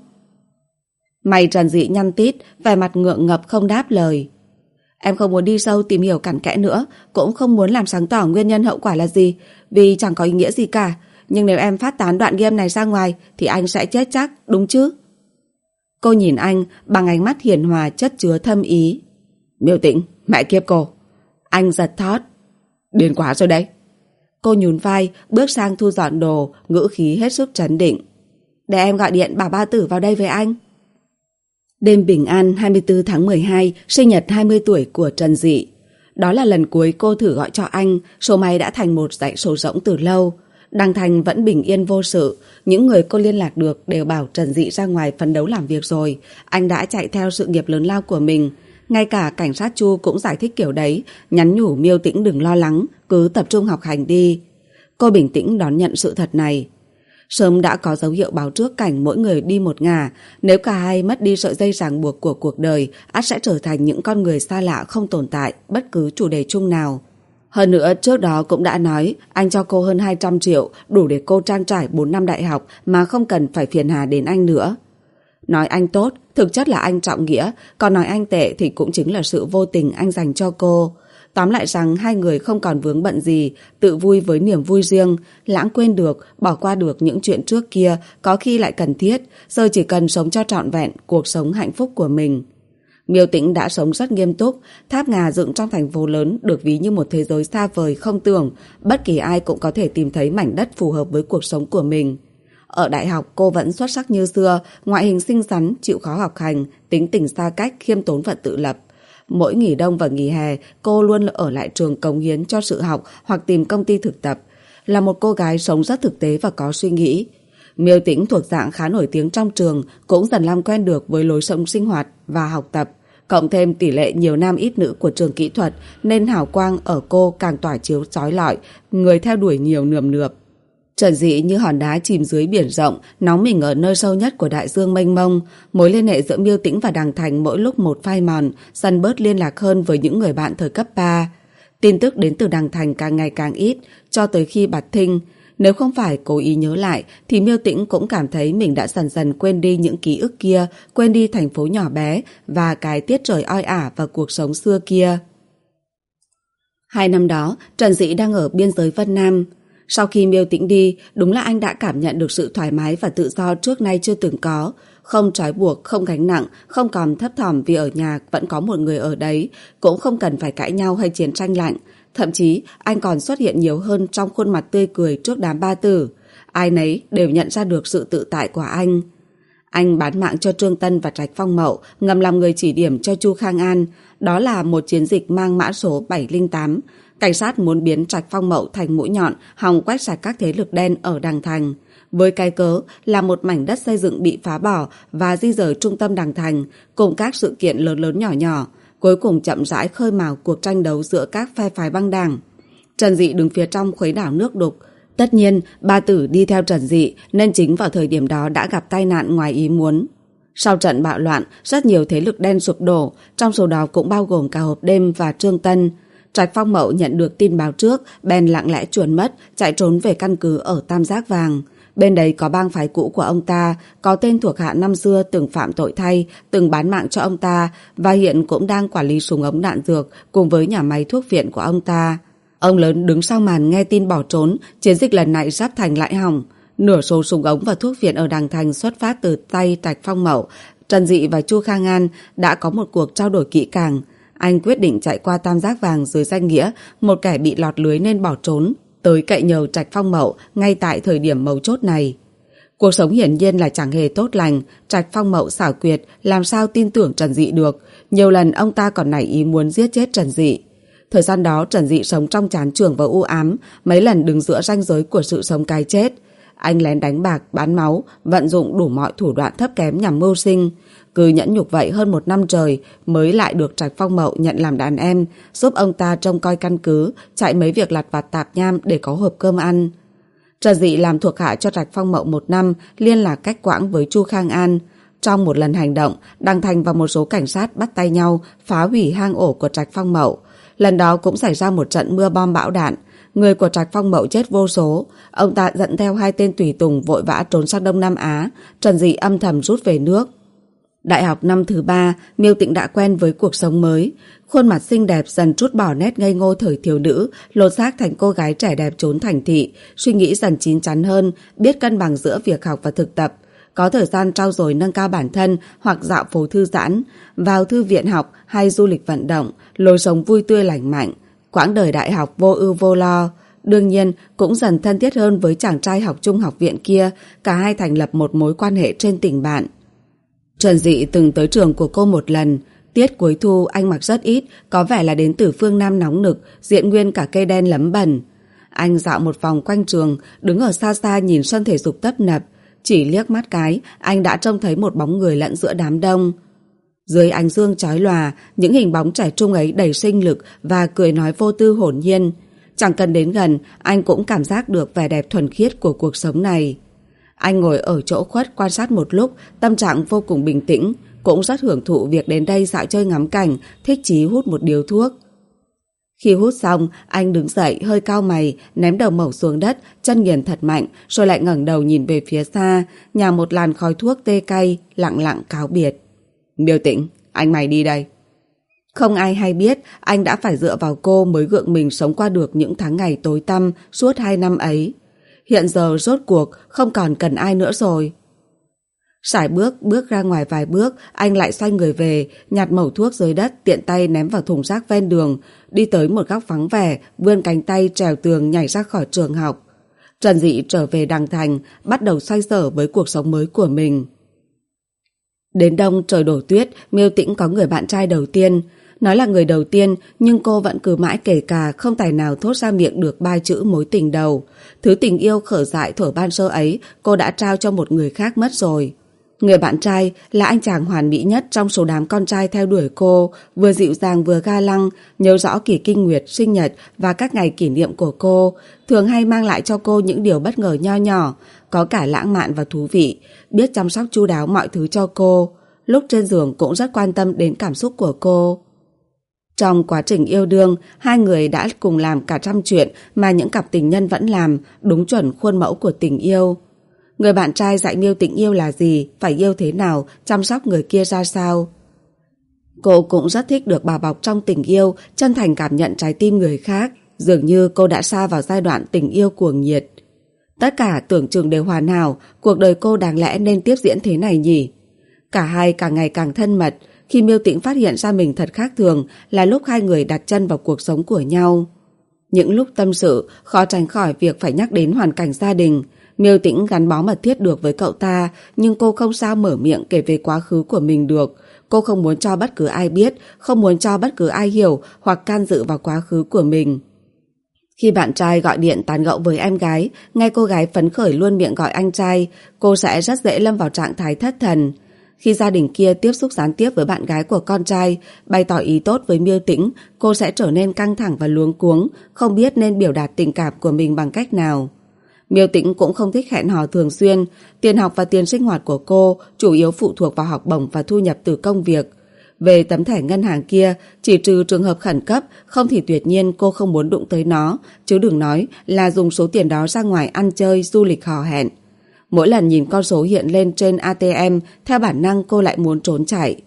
Mày Trần Dị nhăn tít, vẻ mặt ngượng ngập không đáp lời. Em không muốn đi sâu tìm hiểu cặn kẽ nữa, cũng không muốn làm sáng tỏ nguyên nhân hậu quả là gì, vì chẳng có ý nghĩa gì cả. Nhưng nếu em phát tán đoạn game này ra ngoài thì anh sẽ chết chắc, đúng chứ? Cô nhìn anh bằng ánh mắt hiền hòa chất chứa thâm ý. Miêu Tĩnh, mẹ kiếp cô. Anh giật thót. Điên quá rồi đấy. Cô nhún vai, bước sang thu dọn đồ, ngữ khí hết sức trấn định. Để em gọi điện bảo ba tử vào đây với anh. Đêm bình an 24 tháng 12, sinh nhật 20 tuổi của Trần Dị. Đó là lần cuối cô thử gọi cho anh, số máy đã thành một dãy số rỗng từ lâu. Đăng Thành vẫn bình yên vô sự, những người cô liên lạc được đều bảo Trần Dị ra ngoài phấn đấu làm việc rồi, anh đã chạy theo sự nghiệp lớn lao của mình. Ngay cả cảnh sát Chu cũng giải thích kiểu đấy, nhắn nhủ Miêu Tĩnh đừng lo lắng, cứ tập trung học hành đi. Cô bình tĩnh đón nhận sự thật này. Sớm đã có dấu hiệu báo trước cảnh mỗi người đi một ngả, nếu cả hai mất đi sợi dây ràng buộc của cuộc đời, ắt sẽ trở thành những con người xa lạ không tồn tại bất cứ chủ đề chung nào. Hơn nữa trước đó cũng đã nói anh cho cô hơn 200 triệu đủ để cô trang trải 4 năm đại học mà không cần phải phiền hà đến anh nữa. Nói anh tốt, thực chất là anh trọng nghĩa, còn nói anh tệ thì cũng chính là sự vô tình anh dành cho cô. Tóm lại rằng hai người không còn vướng bận gì, tự vui với niềm vui riêng, lãng quên được, bỏ qua được những chuyện trước kia có khi lại cần thiết, giờ chỉ cần sống cho trọn vẹn cuộc sống hạnh phúc của mình. Miêu Tĩnh đã sống rất nghiêm túc, tháp ngà dựng trong thành phố lớn được ví như một thế giới xa vời không tưởng, bất kỳ ai cũng có thể tìm thấy mảnh đất phù hợp với cuộc sống của mình. Ở đại học cô vẫn xuất sắc như xưa, ngoại hình xinh xắn, chịu khó học hành, tính tình xa cách, khiêm tốn và tự lập. Mỗi nghỉ đông và nghỉ hè, cô luôn ở lại trường cống hiến cho sự học hoặc tìm công ty thực tập. Là một cô gái sống rất thực tế và có suy nghĩ. Miêu Tĩnh thuộc dạng khá nổi tiếng trong trường, cũng dần làm quen được với lối sống sinh hoạt và học tập. Cộng thêm tỷ lệ nhiều nam ít nữ của trường kỹ thuật nên hào quang ở cô càng tỏa chiếu chói lọi, người theo đuổi nhiều nườm nượp. Trần Dị như hòn đá chìm dưới biển rộng, nóng mình ở nơi sâu nhất của đại dương mênh mông. Mối liên hệ giữa Miêu Tĩnh và Đằng Thành mỗi lúc một phai mòn, dần bớt liên lạc hơn với những người bạn thời cấp 3. Tin tức đến từ Đằng Thành càng ngày càng ít, cho tới khi Bạt Thinh. Nếu không phải cố ý nhớ lại, thì Miêu Tĩnh cũng cảm thấy mình đã dần dần quên đi những ký ức kia, quên đi thành phố nhỏ bé và cái tiết trời oi ả và cuộc sống xưa kia. 2 năm đó, Trần Dị đang ở biên giới Vân Nam. Sau khi Miêu Tĩnh đi, đúng là anh đã cảm nhận được sự thoải mái và tự do trước nay chưa từng có. Không trói buộc, không gánh nặng, không còn thấp thỏm vì ở nhà vẫn có một người ở đấy, cũng không cần phải cãi nhau hay chiến tranh lạnh. Thậm chí, anh còn xuất hiện nhiều hơn trong khuôn mặt tươi cười trước đám ba tử. Ai nấy đều nhận ra được sự tự tại của anh. Anh bán mạng cho Trương Tân và Trạch Phong Mậu, ngầm làm người chỉ điểm cho Chu Khang An. Đó là một chiến dịch mang mã số 708. Cảnh sát muốn biến Trạch Phong Mậu thành mũi nhọn, hòng quét sạch các thế lực đen ở Đằng Thành. Với cái cớ là một mảnh đất xây dựng bị phá bỏ và di rời trung tâm Đằng Thành, cùng các sự kiện lớn lớn nhỏ nhỏ, cuối cùng chậm rãi khơi mào cuộc tranh đấu giữa các phe phái băng đảng. Trần Dị đứng phía trong khuấy đảo nước đục. Tất nhiên, ba tử đi theo Trần Dị nên chính vào thời điểm đó đã gặp tai nạn ngoài ý muốn. Sau trận bạo loạn, rất nhiều thế lực đen sụp đổ, trong số đó cũng bao gồm cả Hộp Đêm và Trương Tân. Trạch Phong Mậu nhận được tin báo trước, bèn lặng lẽ chuồn mất, chạy trốn về căn cứ ở Tam Giác Vàng. Bên đấy có bang phái cũ của ông ta, có tên thuộc hạ năm xưa từng phạm tội thay, từng bán mạng cho ông ta và hiện cũng đang quản lý súng ống đạn dược cùng với nhà máy thuốc viện của ông ta. Ông lớn đứng sau màn nghe tin bỏ trốn, chiến dịch lần này Giáp Thành lại hỏng. Nửa số súng ống và thuốc viện ở Đằng Thành xuất phát từ tay Trạch Phong Mậu. Trần Dị và Chu Khang An đã có một cuộc trao đổi kỹ càng. Anh quyết định chạy qua Tam Giác Vàng dưới danh nghĩa một kẻ bị lọt lưới nên bỏ trốn, tới cậy nhờ Trạch Phong Mậu ngay tại thời điểm mấu chốt này. Cuộc sống hiển nhiên là chẳng hề tốt lành. Trạch Phong Mậu xảo quyệt, làm sao tin tưởng Trần Dị được. Nhiều lần ông ta còn nảy ý muốn giết chết Trần Dị. Thời gian đó Trần Dị sống trong chán trường và u ám, mấy lần đứng giữa ranh giới của sự sống cái chết. Anh lén đánh bạc, bán máu, vận dụng đủ mọi thủ đoạn thấp kém nhằm mưu sinh. Cứ nhẫn nhục vậy hơn 1 năm trời mới lại được Trạch Phong Mậu nhận làm đàn em, giúp ông ta trông coi căn cứ, chạy mấy việc lặt vặt tạp nham để có hộp cơm ăn. Trần Dị làm thuộc hạ cho Trạch Phong Mậu 1 năm, liên lạc cách quãng với Chu Khang An. Trong một lần hành động, Đằng Thành và một số cảnh sát bắt tay nhau phá hủy hang ổ của Trạch Phong Mậu. Lần đó cũng xảy ra một trận mưa bom bão đạn. Người của Trạch Phong Mậu chết vô số. Ông ta dẫn theo 2 tên tùy tùng vội vã trốn sang Đông Nam Á. Trần Dị âm thầm rút về nước. Đại học năm thứ 3, Miêu Tĩnh đã quen với cuộc sống mới. Khuôn mặt xinh đẹp dần trút bỏ nét ngây ngô thời thiếu nữ, lột xác thành cô gái trẻ đẹp trốn thành thị. Suy nghĩ dần chín chắn hơn, biết cân bằng giữa việc học và thực tập. Có thời gian trau dồi nâng cao bản thân hoặc dạo phố thư giãn, vào thư viện học hay du lịch vận động, lối sống vui tươi lành mạnh. Quãng đời đại học vô ưu vô lo. Đương nhiên cũng dần thân thiết hơn với chàng trai học chung học viện kia, cả hai thành lập một mối quan hệ trên tình bạn. Trần Dị từng tới trường của cô một lần. Tiết cuối thu anh mặc rất ít, có vẻ là đến từ phương Nam nóng nực, diện nguyên cả cây đen lấm bẩn. Anh dạo một vòng quanh trường, đứng ở xa xa nhìn sân thể dục tấp nập. Chỉ liếc mắt cái, anh đã trông thấy một bóng người lẫn giữa đám đông. Dưới ánh dương chói lòa, những hình bóng trẻ trung ấy đầy sinh lực và cười nói vô tư hồn nhiên. Chẳng cần đến gần, anh cũng cảm giác được vẻ đẹp thuần khiết của cuộc sống này. Anh ngồi ở chỗ khuất quan sát một lúc, tâm trạng vô cùng bình tĩnh, cũng rất hưởng thụ việc đến đây dạo chơi ngắm cảnh, thích chí hút một điếu thuốc. Khi hút xong, anh đứng dậy hơi cau mày, ném đầu mẩu xuống đất, chân nghiền thật mạnh, rồi lại ngẩng đầu nhìn về phía xa, nhả một làn khói thuốc tê cay, lặng lặng cáo biệt. Miêu Tĩnh, anh mày đi đây. Không ai hay biết, anh đã phải dựa vào cô mới gượng mình sống qua được những tháng ngày tối tăm suốt 2 năm ấy. Hiện giờ rốt cuộc không còn cần ai nữa rồi. Sải bước ra ngoài vài bước, anh lại xoay người về, nhặt mẩu thuốc dưới đất, tiện tay ném vào thùng rác ven đường, đi tới một góc vắng vẻ, vươn cánh tay trèo tường nhảy ra khỏi trường học. Trần Dị trở về Đằng Thành, bắt đầu xoay sở với cuộc sống mới của mình. Đến đông trời đổ tuyết, Miêu Tĩnh có người bạn trai đầu tiên. Nói là người đầu tiên, nhưng cô vẫn cứ mãi kể cà, không tài nào thốt ra miệng được 3 chữ mối tình đầu. Thứ tình yêu khở dại thuở ban sơ ấy, cô đã trao cho một người khác mất rồi. Người bạn trai là anh chàng hoàn mỹ nhất trong số đám con trai theo đuổi cô, vừa dịu dàng vừa ga lăng, nhớ rõ kỳ kinh nguyệt, sinh nhật và các ngày kỷ niệm của cô, thường hay mang lại cho cô những điều bất ngờ nho nhỏ, có cả lãng mạn và thú vị, biết chăm sóc chu đáo mọi thứ cho cô. Lúc trên giường cũng rất quan tâm đến cảm xúc của cô. Trong quá trình yêu đương, hai người đã cùng làm cả trăm chuyện mà những cặp tình nhân vẫn làm, đúng chuẩn khuôn mẫu của tình yêu. Người bạn trai dạy Miêu Tĩnh yêu là gì, phải yêu thế nào, chăm sóc người kia ra sao. Cô cũng rất thích được bảo bọc trong tình yêu, chân thành cảm nhận trái tim người khác. Dường như cô đã sa vào giai đoạn tình yêu cuồng nhiệt. Tất cả tưởng chừng đều hoàn hảo, cuộc đời cô đáng lẽ nên tiếp diễn thế này nhỉ. Cả hai càng ngày càng thân mật. Khi Miêu Tĩnh phát hiện ra mình thật khác thường là lúc hai người đặt chân vào cuộc sống của nhau. Những lúc tâm sự, khó tránh khỏi việc phải nhắc đến hoàn cảnh gia đình. Miêu Tĩnh gắn bó mật thiết được với cậu ta, nhưng cô không sao mở miệng kể về quá khứ của mình được. Cô không muốn cho bất cứ ai biết, không muốn cho bất cứ ai hiểu hoặc can dự vào quá khứ của mình. Khi bạn trai gọi điện tán gẫu với em gái, nghe cô gái phấn khởi luôn miệng gọi anh trai, cô sẽ rất dễ lâm vào trạng thái thất thần. Khi gia đình kia tiếp xúc gián tiếp với bạn gái của con trai, bày tỏ ý tốt với Miêu Tĩnh, cô sẽ trở nên căng thẳng và luống cuống, không biết nên biểu đạt tình cảm của mình bằng cách nào. Miêu Tĩnh cũng không thích hẹn hò thường xuyên, tiền học và tiền sinh hoạt của cô chủ yếu phụ thuộc vào học bổng và thu nhập từ công việc. Về tấm thẻ ngân hàng kia, chỉ trừ trường hợp khẩn cấp, không thì tuyệt nhiên cô không muốn đụng tới nó, chứ đừng nói là dùng số tiền đó ra ngoài ăn chơi, du lịch hò hẹn. Mỗi lần nhìn con số hiện lên trên ATM, theo bản năng cô lại muốn trốn chạy.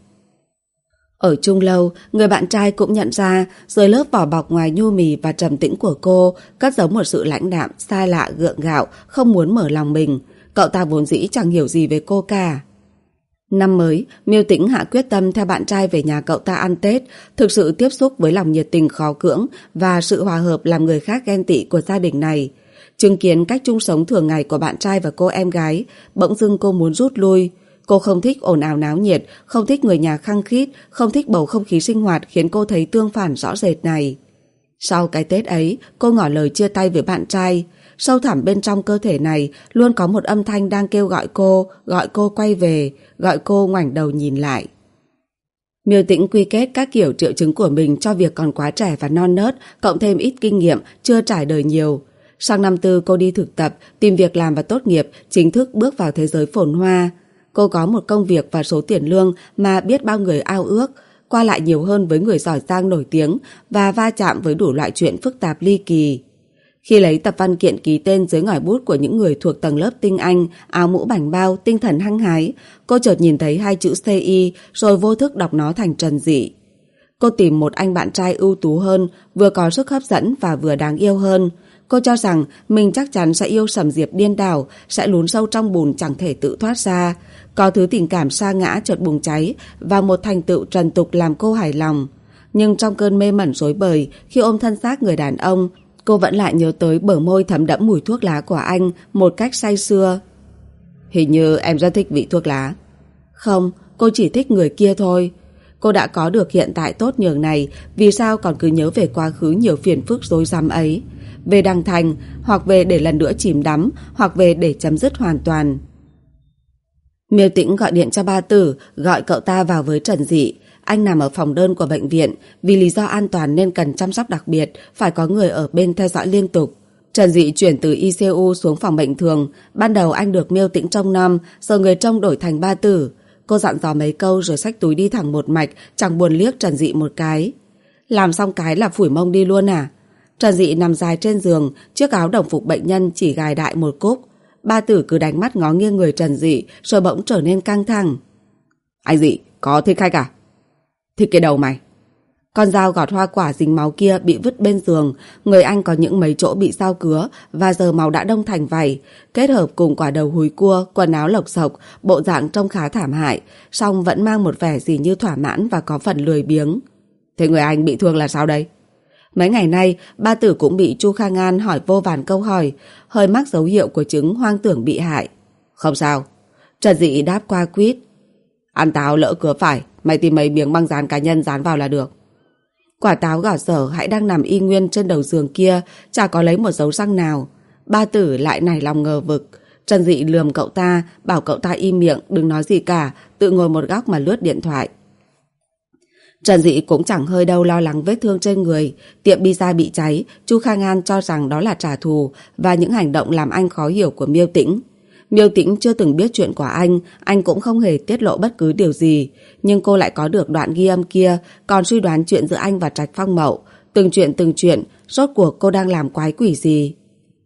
Ở chung lâu, người bạn trai cũng nhận ra dưới lớp vỏ bọc ngoài nhu mì và trầm tĩnh của cô cất giấu một sự lãnh đạm, xa lạ, gượng gạo, không muốn mở lòng mình. Cậu ta vốn dĩ chẳng hiểu gì về cô cả. Năm mới, Miêu Tĩnh hạ quyết tâm theo bạn trai về nhà cậu ta ăn Tết, thực sự tiếp xúc với lòng nhiệt tình khó cưỡng và sự hòa hợp làm người khác ghen tị của gia đình này. Chứng kiến cách chung sống thường ngày của bạn trai và cô em gái, bỗng dưng cô muốn rút lui. Cô không thích ồn ào náo nhiệt, không thích người nhà khăng khít, không thích bầu không khí sinh hoạt khiến cô thấy tương phản rõ rệt này. Sau cái Tết ấy, cô ngỏ lời chia tay với bạn trai. Sâu thẳm bên trong cơ thể này luôn có một âm thanh đang kêu gọi cô quay về, gọi cô ngoảnh đầu nhìn lại. Miêu Tĩnh quy kết các kiểu triệu chứng của mình cho việc còn quá trẻ và non nớt, cộng thêm ít kinh nghiệm, chưa trải đời nhiều. Sang năm tư cô đi thực tập, tìm việc làm và tốt nghiệp, chính thức bước vào thế giới phồn hoa. Cô có một công việc và số tiền lương mà biết bao người ao ước, qua lại nhiều hơn với người giỏi giang nổi tiếng và va chạm với đủ loại chuyện phức tạp ly kỳ. Khi lấy tập văn kiện ký tên dưới ngòi bút của những người thuộc tầng lớp tinh anh, áo mũ bảnh bao, tinh thần hăng hái, cô chợt nhìn thấy hai chữ CI rồi vô thức đọc nó thành Trần Dị. Cô tìm một anh bạn trai ưu tú hơn, vừa có sức hấp dẫn và vừa đáng yêu hơn. Cô cho rằng mình chắc chắn sẽ yêu Sầm Diệp điên đảo, sẽ lún sâu trong bùn chẳng thể tự thoát ra. Có thứ tình cảm sa ngã chợt bùng cháy và một thành tựu trần tục làm cô hài lòng. Nhưng trong cơn mê mẩn rối bời, khi ôm thân xác người đàn ông, cô vẫn lại nhớ tới bờ môi thấm đẫm mùi thuốc lá của anh một cách say sưa. Hình như em rất thích vị thuốc lá. Không, cô chỉ thích người kia thôi. Cô đã có được hiện tại tốt nhường này, vì sao còn cứ nhớ về quá khứ nhiều phiền phức rối rắm ấy? Về đăng thành, hoặc về để lần nữa chìm đắm, hoặc về để chấm dứt hoàn toàn. Miêu Tĩnh gọi điện cho Ba Tử, gọi cậu ta vào với Trần Dị. Anh nằm ở phòng đơn của bệnh viện, vì lý do an toàn nên cần chăm sóc đặc biệt, phải có người ở bên theo dõi liên tục. Trần Dị chuyển từ ICU xuống phòng bệnh thường. Ban đầu anh được Miêu Tĩnh trông nom, rồi người trông đổi thành Ba Tử. Cô dặn dò mấy câu rồi xách túi đi thẳng một mạch, chẳng buồn liếc Trần Dị một cái. Làm xong cái là phủi mông đi luôn à? Trần Dị nằm dài trên giường, chiếc áo đồng phục bệnh nhân chỉ gài đại một cúc. Ba Tử cứ đánh mắt ngó nghiêng người Trần Dị, rồi bỗng trở nên căng thẳng. Anh Dị, có thích khách à? Thích cái đầu mày. Con dao gọt hoa quả dính máu kia bị vứt bên giường, người anh có những mấy chỗ bị dao cứa và giờ máu đã đông thành vảy, kết hợp cùng quả đầu húi cua, quần áo lộc sộc, bộ dạng trông khá thảm hại, song vẫn mang một vẻ gì như thỏa mãn và có phần lười biếng. Thế người anh bị thương là sao đây? Mấy ngày nay, Ba Tử cũng bị Chu Khang An hỏi vô vàn câu hỏi, hơi mắc dấu hiệu của chứng hoang tưởng bị hại. Không sao. Trần Dị đáp qua quýt. Ăn táo lỡ cứa phải, mày tìm mấy miếng băng dán cá nhân dán vào là được. Quả táo gỏ dở hãy đang nằm y nguyên trên đầu giường kia, chả có lấy một dấu răng nào. Ba Tử lại nảy lòng ngờ vực. Trần Dị lườm cậu ta, bảo cậu ta im miệng, đừng nói gì cả, tự ngồi một góc mà lướt điện thoại. Trần Dị cũng chẳng hơi đâu lo lắng vết thương trên người. Tiệm pizza bị cháy, Chu Khang An cho rằng đó là trả thù và những hành động làm anh khó hiểu của Miêu Tĩnh. Miêu Tĩnh chưa từng biết chuyện của anh cũng không hề tiết lộ bất cứ điều gì. Nhưng cô lại có được đoạn ghi âm kia, còn suy đoán chuyện giữa anh và Trạch Phong Mậu. Từng chuyện, rốt cuộc cô đang làm quái quỷ gì?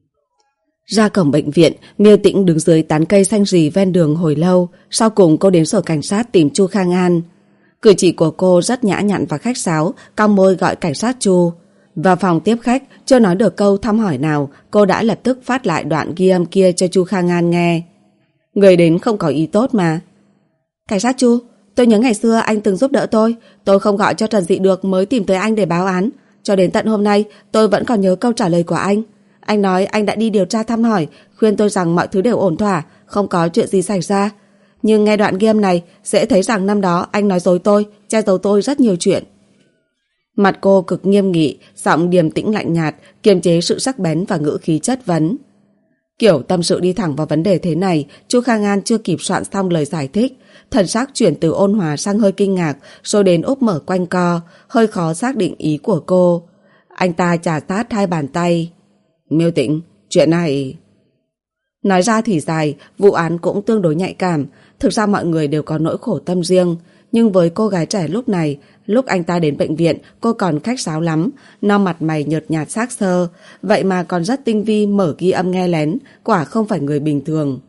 Ra cổng bệnh viện, Miêu Tĩnh đứng dưới tán cây xanh rì ven đường hồi lâu. Sau cùng cô đến sở cảnh sát tìm Chu Khang An. Cử chỉ của cô rất nhã nhặn và khách sáo, cong môi gọi cảnh sát Chu. Vào phòng tiếp khách, chưa nói được câu thăm hỏi nào, cô đã lập tức phát lại đoạn ghi âm kia cho Chu Khang An nghe. Người đến không có ý tốt mà. Cảnh sát Chu, tôi nhớ ngày xưa anh từng giúp đỡ tôi không gọi cho Trần Dị được mới tìm tới anh để báo án. Cho đến tận hôm nay, tôi vẫn còn nhớ câu trả lời của anh. Anh nói anh đã đi điều tra thăm hỏi, khuyên tôi rằng mọi thứ đều ổn thỏa, không có chuyện gì xảy ra. Nhưng nghe đoạn ghi âm này, sẽ thấy rằng năm đó anh nói dối tôi, che giấu tôi rất nhiều chuyện. Mặt cô cực nghiêm nghị, giọng điềm tĩnh lạnh nhạt, kiềm chế sự sắc bén và ngữ khí chất vấn. Kiểu tâm sự đi thẳng vào vấn đề thế này, Chu Khang An chưa kịp soạn xong lời giải thích, thần sắc chuyển từ ôn hòa sang hơi kinh ngạc, rồi đến úp mở quanh co, hơi khó xác định ý của cô. Anh ta chà sát hai bàn tay. Miêu Tĩnh, chuyện này... Nói ra thì dài, vụ án cũng tương đối nhạy cảm. Thực ra mọi người đều có nỗi khổ tâm riêng. Nhưng với cô gái trẻ lúc này, lúc anh ta đến bệnh viện, cô còn khách sáo lắm, no mặt mày nhợt nhạt xác xơ. Vậy mà còn rất tinh vi mở ghi âm nghe lén, quả không phải người bình thường.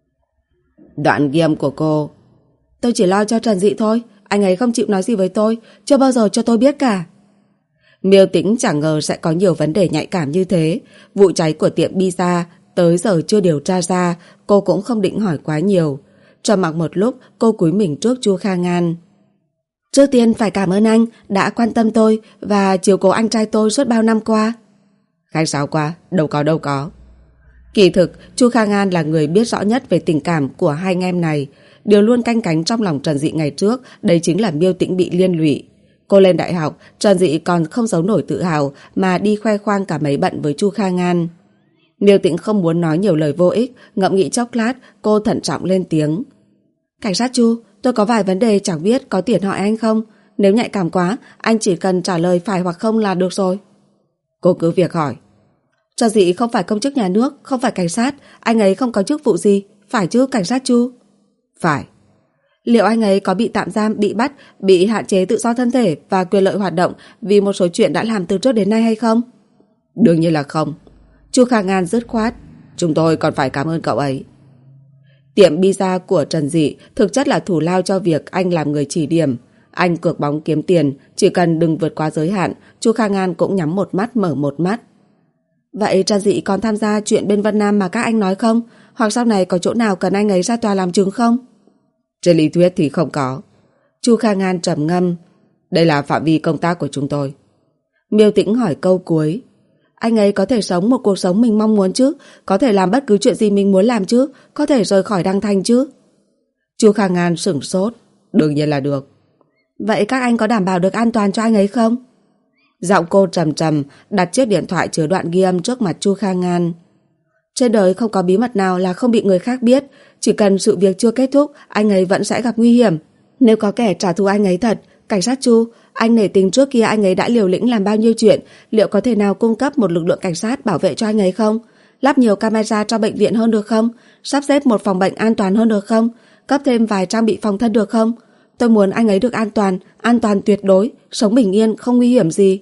Đoạn ghi âm của cô. Tôi chỉ lo cho Trần Dị thôi, anh ấy không chịu nói gì với tôi, chưa bao giờ cho tôi biết cả. Miêu Tĩnh chẳng ngờ sẽ có nhiều vấn đề nhạy cảm như thế. Vụ cháy của tiệm pizza tới giờ chưa điều tra ra, cô cũng không định hỏi quá nhiều. Trầm mặc một lúc, cô cúi mình trước Chu Khang An. Trước tiên phải cảm ơn anh đã quan tâm tôi và chiếu cố anh trai tôi suốt bao năm qua. Khách sáo quá, đâu có. Kỳ thực, Chu Khang An là người biết rõ nhất về tình cảm của hai anh em này. Điều luôn canh cánh trong lòng Trần Dị ngày trước, đây chính là Miêu Tĩnh bị liên lụy. Cô lên đại học, Trần Dị còn không giấu nổi tự hào mà đi khoe khoang cả mấy bận với Chu Khang An. Miêu Tĩnh không muốn nói nhiều lời vô ích, ngẫm nghĩ chốc lát, cô thận trọng lên tiếng. Cảnh sát Chu, tôi có vài vấn đề chẳng biết có tiện hỏi anh không? Nếu nhạy cảm quá, anh chỉ cần trả lời phải hoặc không là được rồi. Cô cứ việc hỏi. Trần Dị không phải công chức nhà nước, không phải cảnh sát, anh ấy không có chức vụ gì, phải chứ cảnh sát Chu? Phải. Liệu anh ấy có bị tạm giam, bị bắt, bị hạn chế tự do thân thể và quyền lợi hoạt động vì một số chuyện đã làm từ trước đến nay hay không? Đương nhiên là không. Chu Khang An dứt khoát. Chúng tôi còn phải cảm ơn cậu ấy. Tiệm pizza của Trần Dị thực chất là thủ lao cho việc anh làm người chỉ điểm. Anh cược bóng kiếm tiền, chỉ cần đừng vượt quá giới hạn. Chu Khang An cũng nhắm một mắt mở một mắt. Vậy Trần Dị còn tham gia chuyện bên Vân Nam mà các anh nói không? Hoặc sau này có chỗ nào cần anh ấy ra tòa làm chứng không? Trên lý thuyết thì không có. Chu Khang An trầm ngâm. Đây là phạm vi công tác của chúng tôi. Miêu Tĩnh hỏi câu cuối. Anh ấy có thể sống một cuộc sống mình mong muốn chứ? Có thể làm bất cứ chuyện gì mình muốn làm chứ? Có thể rời khỏi Đăng Thành chứ? Chu Khang An sửng sốt. Đương nhiên là được. Vậy các anh có đảm bảo được an toàn cho anh ấy không? Giọng cô trầm trầm, đặt chiếc điện thoại chứa đoạn ghi âm trước mặt Chu Khang An. Trên đời không có bí mật nào là không bị người khác biết. Chỉ cần sự việc chưa kết thúc, anh ấy vẫn sẽ gặp nguy hiểm. Nếu có kẻ trả thù anh ấy thật, cảnh sát Chu, anh nể tình trước kia anh ấy đã liều lĩnh làm bao nhiêu chuyện, liệu có thể nào cung cấp một lực lượng cảnh sát bảo vệ cho anh ấy không? Lắp nhiều camera cho bệnh viện hơn được không? Sắp xếp một phòng bệnh an toàn hơn được không? Cấp thêm vài trang bị phòng thân được không? Tôi muốn anh ấy được an toàn tuyệt đối, sống bình yên, không nguy hiểm gì.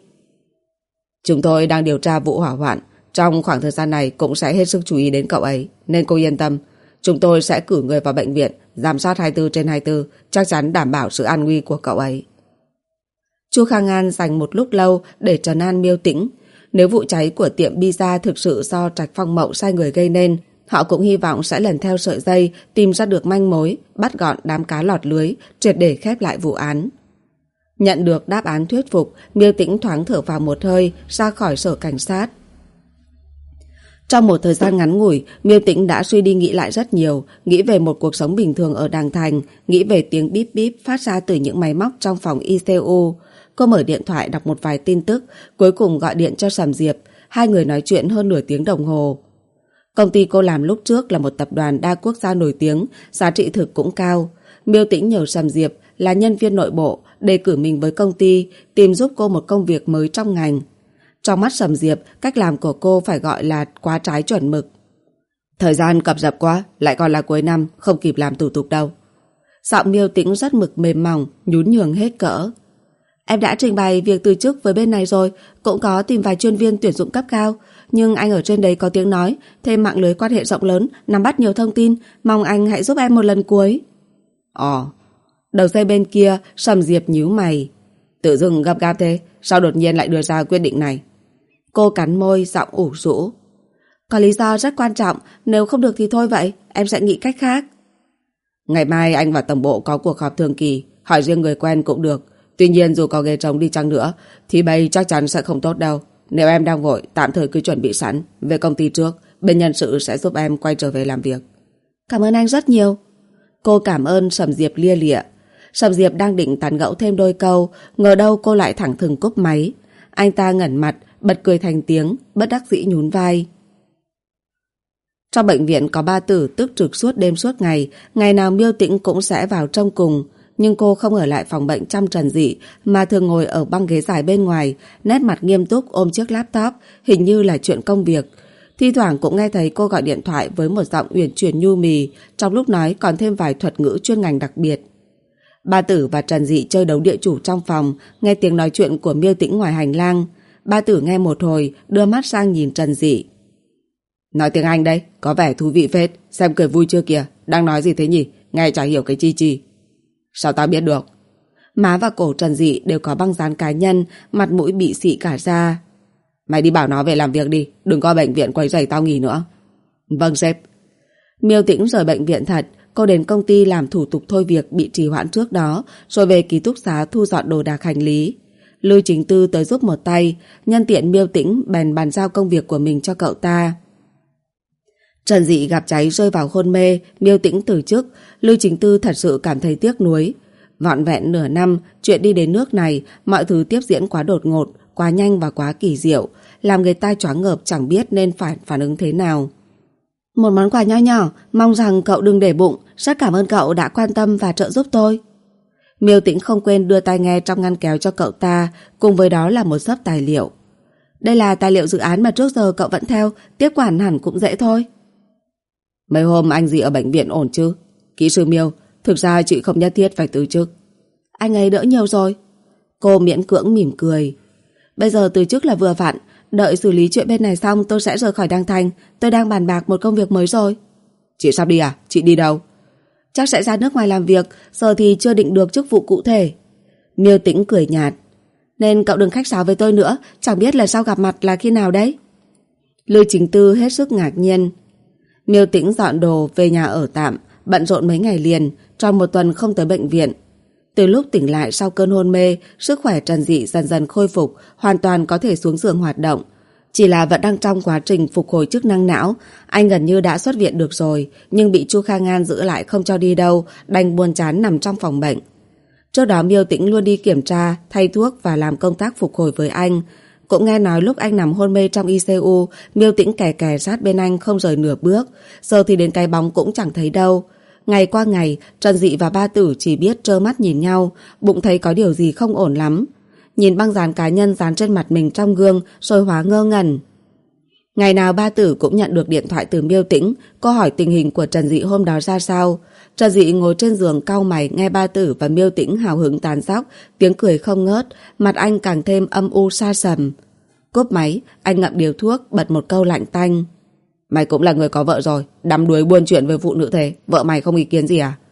Chúng tôi đang điều tra vụ hỏa hoạn. Trong khoảng thời gian này cũng sẽ hết sức chú ý đến cậu ấy, nên cô yên tâm. Chúng tôi sẽ cử người vào bệnh viện, giám sát 24/24, chắc chắn đảm bảo sự an nguy của cậu ấy. Chu Khang An dành một lúc lâu để trấn an Miêu Tĩnh. Nếu vụ cháy của tiệm pizza thực sự do Trạch Phong Mậu sai người gây nên, họ cũng hy vọng sẽ lần theo sợi dây tìm ra được manh mối, bắt gọn đám cá lọt lưới, triệt để khép lại vụ án. Nhận được đáp án thuyết phục, Miêu Tĩnh thoáng thở vào một hơi, ra khỏi sở cảnh sát. Trong một thời gian ngắn ngủi, Miêu Tĩnh đã suy đi nghĩ lại rất nhiều, nghĩ về một cuộc sống bình thường ở Đàng Thành, nghĩ về tiếng bíp bíp phát ra từ những máy móc trong phòng ICU. Cô mở điện thoại đọc một vài tin tức, cuối cùng gọi điện cho Sầm Diệp. Hai người nói chuyện hơn nửa tiếng đồng hồ. Công ty cô làm lúc trước là một tập đoàn đa quốc gia nổi tiếng, giá trị thực cũng cao. Miêu Tĩnh nhờ Sầm Diệp là nhân viên nội bộ đề cử mình với công ty, tìm giúp cô một công việc mới trong ngành. Trong mắt Sầm Diệp, cách làm của cô phải gọi là quá trái chuẩn mực. Thời gian cập rập quá, lại còn là cuối năm, không kịp làm thủ tục đâu. Giọng Miêu Tĩnh rất mực mềm mỏng, nhún nhường hết cỡ. Em đã trình bày việc từ chức với bên này rồi, cũng có tìm vài chuyên viên tuyển dụng cấp cao. Nhưng anh ở trên đấy có tiếng nói, thêm mạng lưới quan hệ rộng lớn, nắm bắt nhiều thông tin, mong anh hãy giúp em một lần cuối. Đầu dây bên kia, Sầm Diệp nhíu mày. Tự dưng gấp gáp thế, sao đột nhiên lại đưa ra quyết định này? Cô cắn môi, giọng ủ rũ. Có lý do rất quan trọng, nếu không được thì thôi vậy, em sẽ nghĩ cách khác. Ngày mai anh và tổng bộ có cuộc họp thường kỳ, hỏi riêng người quen cũng được. Tuy nhiên dù có ghế trống đi chăng nữa, thì bây chắc chắn sẽ không tốt đâu. Nếu em đang vội, tạm thời cứ chuẩn bị sẵn. Về công ty trước, bên nhân sự sẽ giúp em quay trở về làm việc. Cảm ơn anh rất nhiều. Cô cảm ơn Sầm Diệp lia lịa. Sầm Diệp đang định tán gẫu thêm đôi câu, ngờ đâu cô lại thẳng thừng cúp máy. Anh ta ngẩn mặt, bật cười thành tiếng, bất đắc dĩ nhún vai. Trong bệnh viện có ba Tử tức trực suốt đêm suốt ngày, ngày nào Miêu Tĩnh cũng sẽ vào trông cùng. Nhưng cô không ở lại phòng bệnh chăm Trần Dị, mà thường ngồi ở băng ghế dài bên ngoài, nét mặt nghiêm túc ôm chiếc laptop, hình như là chuyện công việc. Thi thoảng cũng nghe thấy cô gọi điện thoại với một giọng uyển chuyển nhu mì, trong lúc nói còn thêm vài thuật ngữ chuyên ngành đặc biệt. Ba Tử và Trần Dị chơi đấu địa chủ trong phòng, nghe tiếng nói chuyện của Miêu Tĩnh ngoài hành lang. Ba Tử nghe một hồi, đưa mắt sang nhìn Trần Dị. Nói tiếng Anh đây, có vẻ thú vị phết, xem cười vui chưa kìa, đang nói gì thế nhỉ, nghe chả hiểu cái chi chi. Sao tao biết được? Má và cổ Trần Dị đều có băng dán cá nhân, mặt mũi bị xị cả ra. Mày đi bảo nó về làm việc đi, đừng có bệnh viện quấy rầy tao nghỉ nữa. Vâng sếp. Miêu Tĩnh rời bệnh viện thật, cô đến công ty làm thủ tục thôi việc bị trì hoãn trước đó, rồi về ký túc xá thu dọn đồ đạc hành lý. Lưu Chính Tư tới giúp một tay, nhân tiện Miêu Tĩnh bèn bàn giao công việc của mình cho cậu ta. Trần Dị gặp cháy rơi vào hôn mê, Miêu Tĩnh từ chức, Lưu Chính Tư thật sự cảm thấy tiếc nuối. Vỏn vẹn nửa năm, chuyện đi đến nước này, mọi thứ tiếp diễn quá đột ngột, quá nhanh và quá kỳ diệu, làm người ta choáng ngợp chẳng biết nên phải phản ứng thế nào. Một món quà nho nhỏ, mong rằng cậu đừng để bụng, rất cảm ơn cậu đã quan tâm và trợ giúp tôi. Miêu Tĩnh không quên đưa tai nghe trong ngăn kéo cho cậu ta, cùng với đó là một xấp tài liệu. Đây là tài liệu dự án mà trước giờ cậu vẫn theo, tiếp quản hẳn cũng dễ thôi. Mấy hôm anh Dị ở bệnh viện ổn chứ? Kỹ sư Miêu, thực ra chị không nhất thiết phải từ chức. Anh ấy đỡ nhiều rồi. Cô miễn cưỡng mỉm cười. Bây giờ từ chức là vừa vặn, đợi xử lý chuyện bên này xong tôi sẽ rời khỏi Đăng Thành. Tôi đang bàn bạc một công việc mới rồi. Chị sắp đi à? Chị đi đâu? Chắc sẽ ra nước ngoài làm việc, giờ thì chưa định được chức vụ cụ thể. Miêu Tĩnh cười nhạt. Nên cậu đừng khách sáo với tôi nữa, chẳng biết lần sau gặp mặt là khi nào đấy. Lưu Chính Tư hết sức ngạc nhiên. Miêu Tĩnh dọn đồ về nhà ở tạm, bận rộn mấy ngày liền, tròn một tuần không tới bệnh viện. Từ lúc tỉnh lại sau cơn hôn mê, sức khỏe Trần Dị dần dần khôi phục, hoàn toàn có thể xuống giường hoạt động. Chỉ là vẫn đang trong quá trình phục hồi chức năng não, anh gần như đã xuất viện được rồi, nhưng bị Chu Kha Ngan giữ lại không cho đi đâu, đành buồn chán nằm trong phòng bệnh. Trước đó Miêu Tĩnh luôn đi kiểm tra, thay thuốc và làm công tác phục hồi với anh. Cũng nghe nói lúc anh nằm hôn mê trong ICU, Miêu Tĩnh kè kè sát bên anh không rời nửa bước, giờ thì đến cái bóng cũng chẳng thấy đâu. Ngày qua ngày, Trần Dị và ba Tử chỉ biết trơ mắt nhìn nhau, bụng thấy có điều gì không ổn lắm. Nhìn băng dán cá nhân dán trên mặt mình trong gương rồi hóa ngơ ngẩn. Ngày nào ba Tử cũng nhận được điện thoại từ Miêu Tĩnh, cô hỏi tình hình của Trần Dị hôm đó ra sao. Trần Dị ngồi trên giường cau mày nghe ba Tử và Miêu Tĩnh hào hứng tán dóc, tiếng cười không ngớt, mặt anh càng thêm âm u xa sầm. Cúp máy, anh ngậm điếu thuốc, bật một câu lạnh tanh. Mày cũng là người có vợ rồi, đắm đuối buôn chuyện với phụ nữ thế, vợ mày không ý kiến gì à?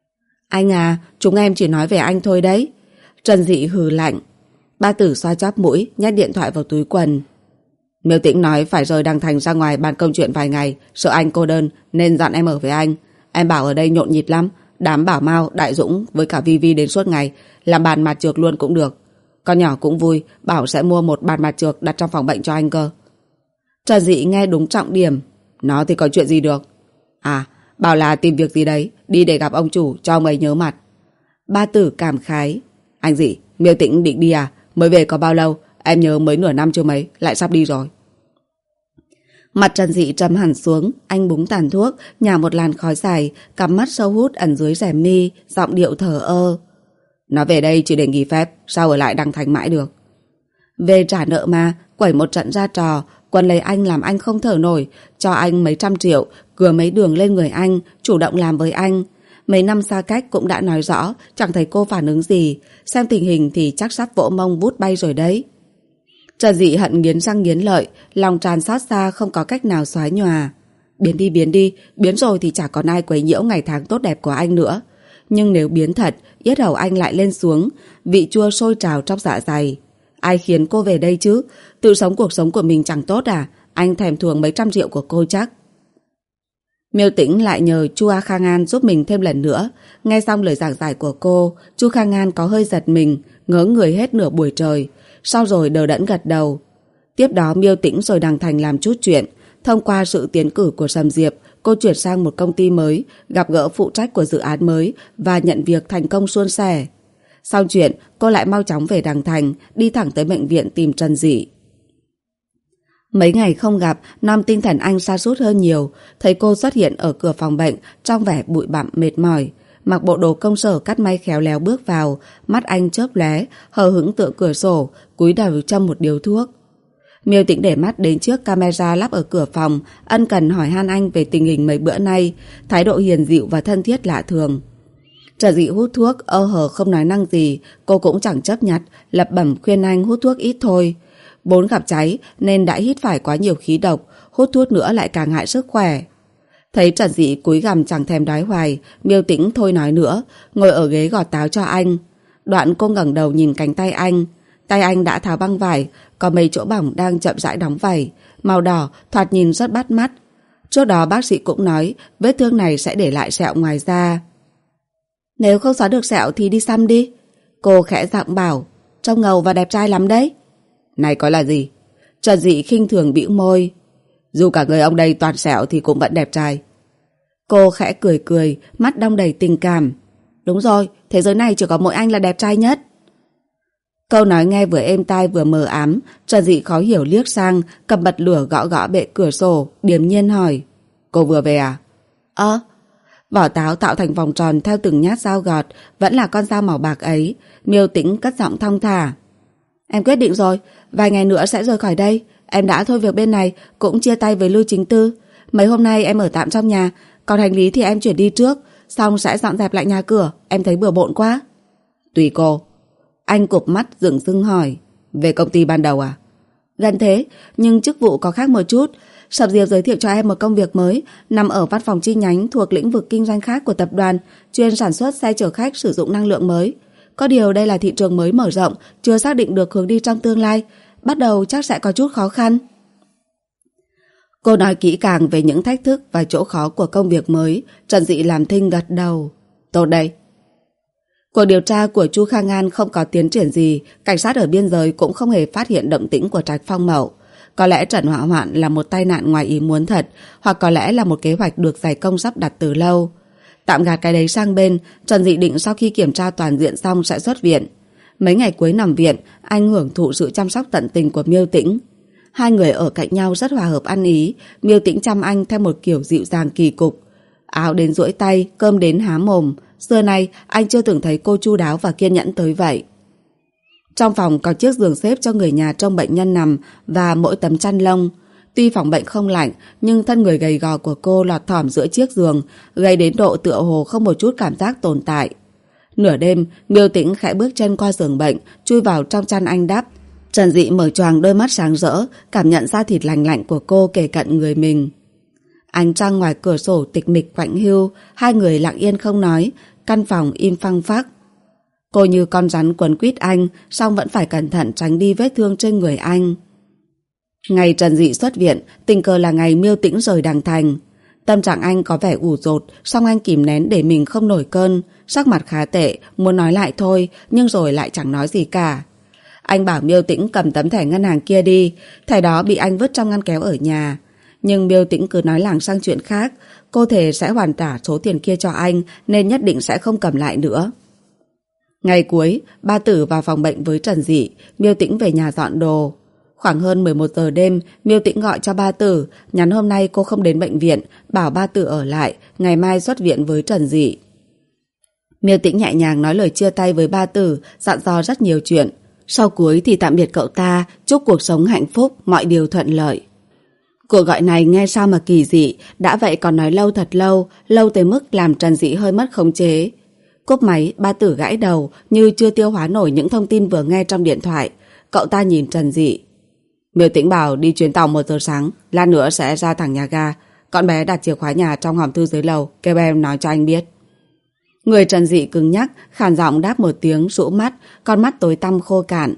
Anh à, chúng em chỉ nói về anh thôi đấy. Trần Dị hừ lạnh. Ba Tử xoa chóp mũi, nhét điện thoại vào túi quần. Miêu Tĩnh nói phải rời Đăng Thành ra ngoài bàn công chuyện vài ngày, sợ anh cô đơn nên dặn em ở với anh. Em bảo ở đây nhộn nhịp lắm, đám Bảo Mao, Đại Dũng với cả Vi Vi đến suốt ngày, làm bàn mặt trược luôn cũng được. Con nhỏ cũng vui, bảo sẽ mua một bàn mặt trược đặt trong phòng bệnh cho anh cơ. Trần Dị nghe đúng trọng điểm. Nó thì có chuyện gì được? À, bảo là tìm việc gì đấy, đi để gặp ông chủ cho ông ấy nhớ mặt. Ba Tử cảm khái. Anh Dị, Miêu Tĩnh định đi à? Mới về có bao lâu? Em nhớ mới nửa năm chưa mấy, lại sắp đi rồi. Mặt Trần Dị trầm hẳn xuống, anh búng tàn thuốc, nhả một làn khói dài, cặp mắt sâu hút ẩn dưới rèm mi, giọng điệu thờ ơ. Nó về đây chỉ để nghỉ phép, sao ở lại Đăng Thành mãi được? Về trả nợ mà, quẩy một trận ra trò, quần lấy anh làm anh không thở nổi, cho anh mấy trăm triệu, cừa mấy đường lên người anh, chủ động làm với anh. Mấy năm xa cách cũng đã nói rõ, chẳng thấy cô phản ứng gì, xem tình hình thì chắc sắp vỗ mông vút bay rồi đấy. Trần Dị hận nghiến răng nghiến lợi, lòng tràn xót xa không có cách nào xóa nhòa. Biến đi, biến rồi thì chả còn ai quấy nhiễu ngày tháng tốt đẹp của anh nữa. Nhưng nếu biến thật, yết hầu anh lại lên xuống, vị chua sôi trào trong dạ dày. Ai khiến cô về đây chứ? Tự sống cuộc sống của mình chẳng tốt à? Anh thèm thuồng mấy trăm triệu của cô chắc. Miêu Tĩnh lại nhờ Chu A Khang An giúp mình thêm lần nữa. Nghe xong lời giảng giải của cô, Chu Khang An có hơi giật mình, ngớ người hết nửa buổi trời. Sau rồi đờ đẫn gật đầu. Tiếp đó Miêu Tĩnh rồi Đăng Thành làm chút chuyện. Thông qua sự tiến cử của Sầm Diệp, cô chuyển sang một công ty mới, gặp gỡ phụ trách của dự án mới và nhận việc thành công suôn sẻ. Sau chuyện, cô lại mau chóng về Đăng Thành, đi thẳng tới bệnh viện tìm Trần Dị. Mấy ngày không gặp, Nam tinh thần anh sa sút hơn nhiều. Thấy cô xuất hiện ở cửa phòng bệnh trong vẻ bụi bặm mệt mỏi, mặc bộ đồ công sở cắt may khéo léo bước vào, mắt anh chớp lóe, hờ hững tựa cửa sổ, cúi đầu châm một điếu thuốc. Miêu Tĩnh để mắt đến chiếc camera lắp ở cửa phòng, ân cần hỏi han anh về tình hình mấy bữa nay, thái độ hiền dịu và thân thiết lạ thường. Trần Dị hút thuốc, ơ hờ không nói năng gì, cô cũng chẳng chấp nhặt, lẩm bẩm khuyên anh hút thuốc ít thôi. Vốn gặp cháy nên đã hít phải quá nhiều khí độc, hút thuốc nữa lại càng hại sức khỏe. Thấy Trần Dị cúi gằm chẳng thèm đói hoài, Miêu Tĩnh thôi nói nữa, ngồi ở ghế gọt táo cho anh. Đoạn cô ngẩng đầu nhìn cánh tay anh đã tháo băng vải, có mấy chỗ bỏng đang chậm rãi đóng vảy, màu đỏ, thoạt nhìn rất bắt mắt. Trước đó bác sĩ cũng nói vết thương này sẽ để lại sẹo ngoài da. Nếu không xóa được sẹo thì đi xăm đi. Cô khẽ giọng bảo, trông ngầu và đẹp trai lắm đấy. Này có là gì? Trần Dị khinh thường bĩu môi. Dù cả người ông đây toàn sẹo thì cũng vẫn đẹp trai. Cô khẽ cười, mắt đong đầy tình cảm. Đúng rồi, thế giới này chỉ có mỗi anh là đẹp trai nhất. Câu nói nghe vừa êm tai vừa mờ ám. Trần Dị khó hiểu liếc sang, cầm bật lửa gõ gõ bệ cửa sổ, điềm nhiên hỏi. Cô vừa về à? Vỏ táo tạo thành vòng tròn theo từng nhát dao gọt, vẫn là con dao màu bạc ấy. Miêu Tĩnh cất giọng thong thả. Em quyết định rồi, vài ngày nữa sẽ rời khỏi đây. Em đã thôi việc bên này, cũng chia tay với Lưu Chính Tư. Mấy hôm nay em ở tạm trong nhà, còn hành lý thì em chuyển đi trước, xong sẽ dọn dẹp lại nhà cửa. Em thấy bừa bộn quá. Tùy cô. Anh cụp mắt dửng dưng hỏi. Về công ty ban đầu à? Gần thế, nhưng chức vụ có khác một chút. Sập Diệp giới thiệu cho em một công việc mới, nằm ở văn phòng chi nhánh thuộc lĩnh vực kinh doanh khác của tập đoàn, chuyên sản xuất xe chở khách sử dụng năng lượng mới. Có điều đây là thị trường mới mở rộng, chưa xác định được hướng đi trong tương lai. Bắt đầu chắc sẽ có chút khó khăn. Cô nói kỹ càng về những thách thức và chỗ khó của công việc mới. Trần Dị làm thinh gật đầu. Tốt đây. Cuộc điều tra của Chu Khang An không có tiến triển gì, cảnh sát ở biên giới cũng không hề phát hiện động tĩnh của Trạch Phong Mậu. Có lẽ Trần Hỏa Hoạn là một tai nạn ngoài ý muốn thật, hoặc có lẽ là một kế hoạch được giải công sắp đặt từ lâu. Tạm gạt cái đấy sang bên, Trần Dị định sau khi kiểm tra toàn diện xong sẽ xuất viện. Mấy ngày cuối nằm viện, anh hưởng thụ sự chăm sóc tận tình của Miêu Tĩnh. Hai người ở cạnh nhau rất hòa hợp ăn ý, Miêu Tĩnh chăm anh theo một kiểu dịu dàng kỳ cục. Áo đến duỗi tay, cơm đến há mồm. Xưa nay anh chưa từng thấy cô chu đáo và kiên nhẫn tới vậy. Trong phòng có chiếc giường xếp cho người nhà trông bệnh nhân nằm và mỗi tấm chăn lông. Tuy phòng bệnh không lạnh, nhưng thân người gầy gò của cô lọt thỏm giữa chiếc giường, gây đến độ tựa hồ không một chút cảm giác tồn tại. Nửa đêm, Miêu Tĩnh khẽ bước chân qua giường bệnh, chui vào trong chăn anh đắp. Trần Dị mở choàng đôi mắt sáng rỡ, cảm nhận da thịt lành lạnh của cô kề cận người mình. Ánh trăng ngoài cửa sổ tịch mịch quạnh hiu, hai người lặng yên không nói, căn phòng im phăng phắc. Cô như con rắn quấn quýt anh, song vẫn phải cẩn thận tránh đi vết thương trên người anh. Ngày Trần Dị xuất viện, tình cờ là ngày Miêu Tĩnh rời Đằng Thành. Tâm trạng anh có vẻ ủ rột, song anh kìm nén để mình không nổi cơn. Sắc mặt khá tệ, muốn nói lại thôi, nhưng rồi lại chẳng nói gì cả. Anh bảo Miêu Tĩnh cầm tấm thẻ ngân hàng kia đi, thẻ đó bị anh vứt trong ngăn kéo ở nhà. Nhưng Miêu Tĩnh cứ nói lảng sang chuyện khác, cô thề sẽ hoàn trả số tiền kia cho anh nên nhất định sẽ không cầm lại nữa. Ngày cuối, ba Tử vào phòng bệnh với Trần Dị, Miêu Tĩnh về nhà dọn đồ. Khoảng hơn 11 giờ đêm, Miêu Tĩnh gọi cho Ba Tử, nhắn hôm nay cô không đến bệnh viện, bảo Ba Tử ở lại, ngày mai xuất viện với Trần Dị. Miêu Tĩnh nhẹ nhàng nói lời chia tay với Ba Tử, dặn dò rất nhiều chuyện. Sau cuối thì tạm biệt cậu ta, chúc cuộc sống hạnh phúc, mọi điều thuận lợi. Cuộc gọi này nghe sao mà kỳ dị, đã vậy còn nói lâu thật lâu, lâu tới mức làm Trần Dị hơi mất khống chế. Cúp máy, Ba Tử gãi đầu như chưa tiêu hóa nổi những thông tin vừa nghe trong điện thoại. Cậu ta nhìn Trần Dị. Miêu Tĩnh bảo đi chuyến tàu 1 giờ sáng, lát nữa sẽ ra thẳng nhà ga. Con bé đặt chìa khóa nhà trong hòm thư dưới lầu, kêu em nói cho anh biết. Người Trần Dị cứng nhắc, khàn giọng đáp một tiếng, rũ mắt, con mắt tối tăm khô cạn.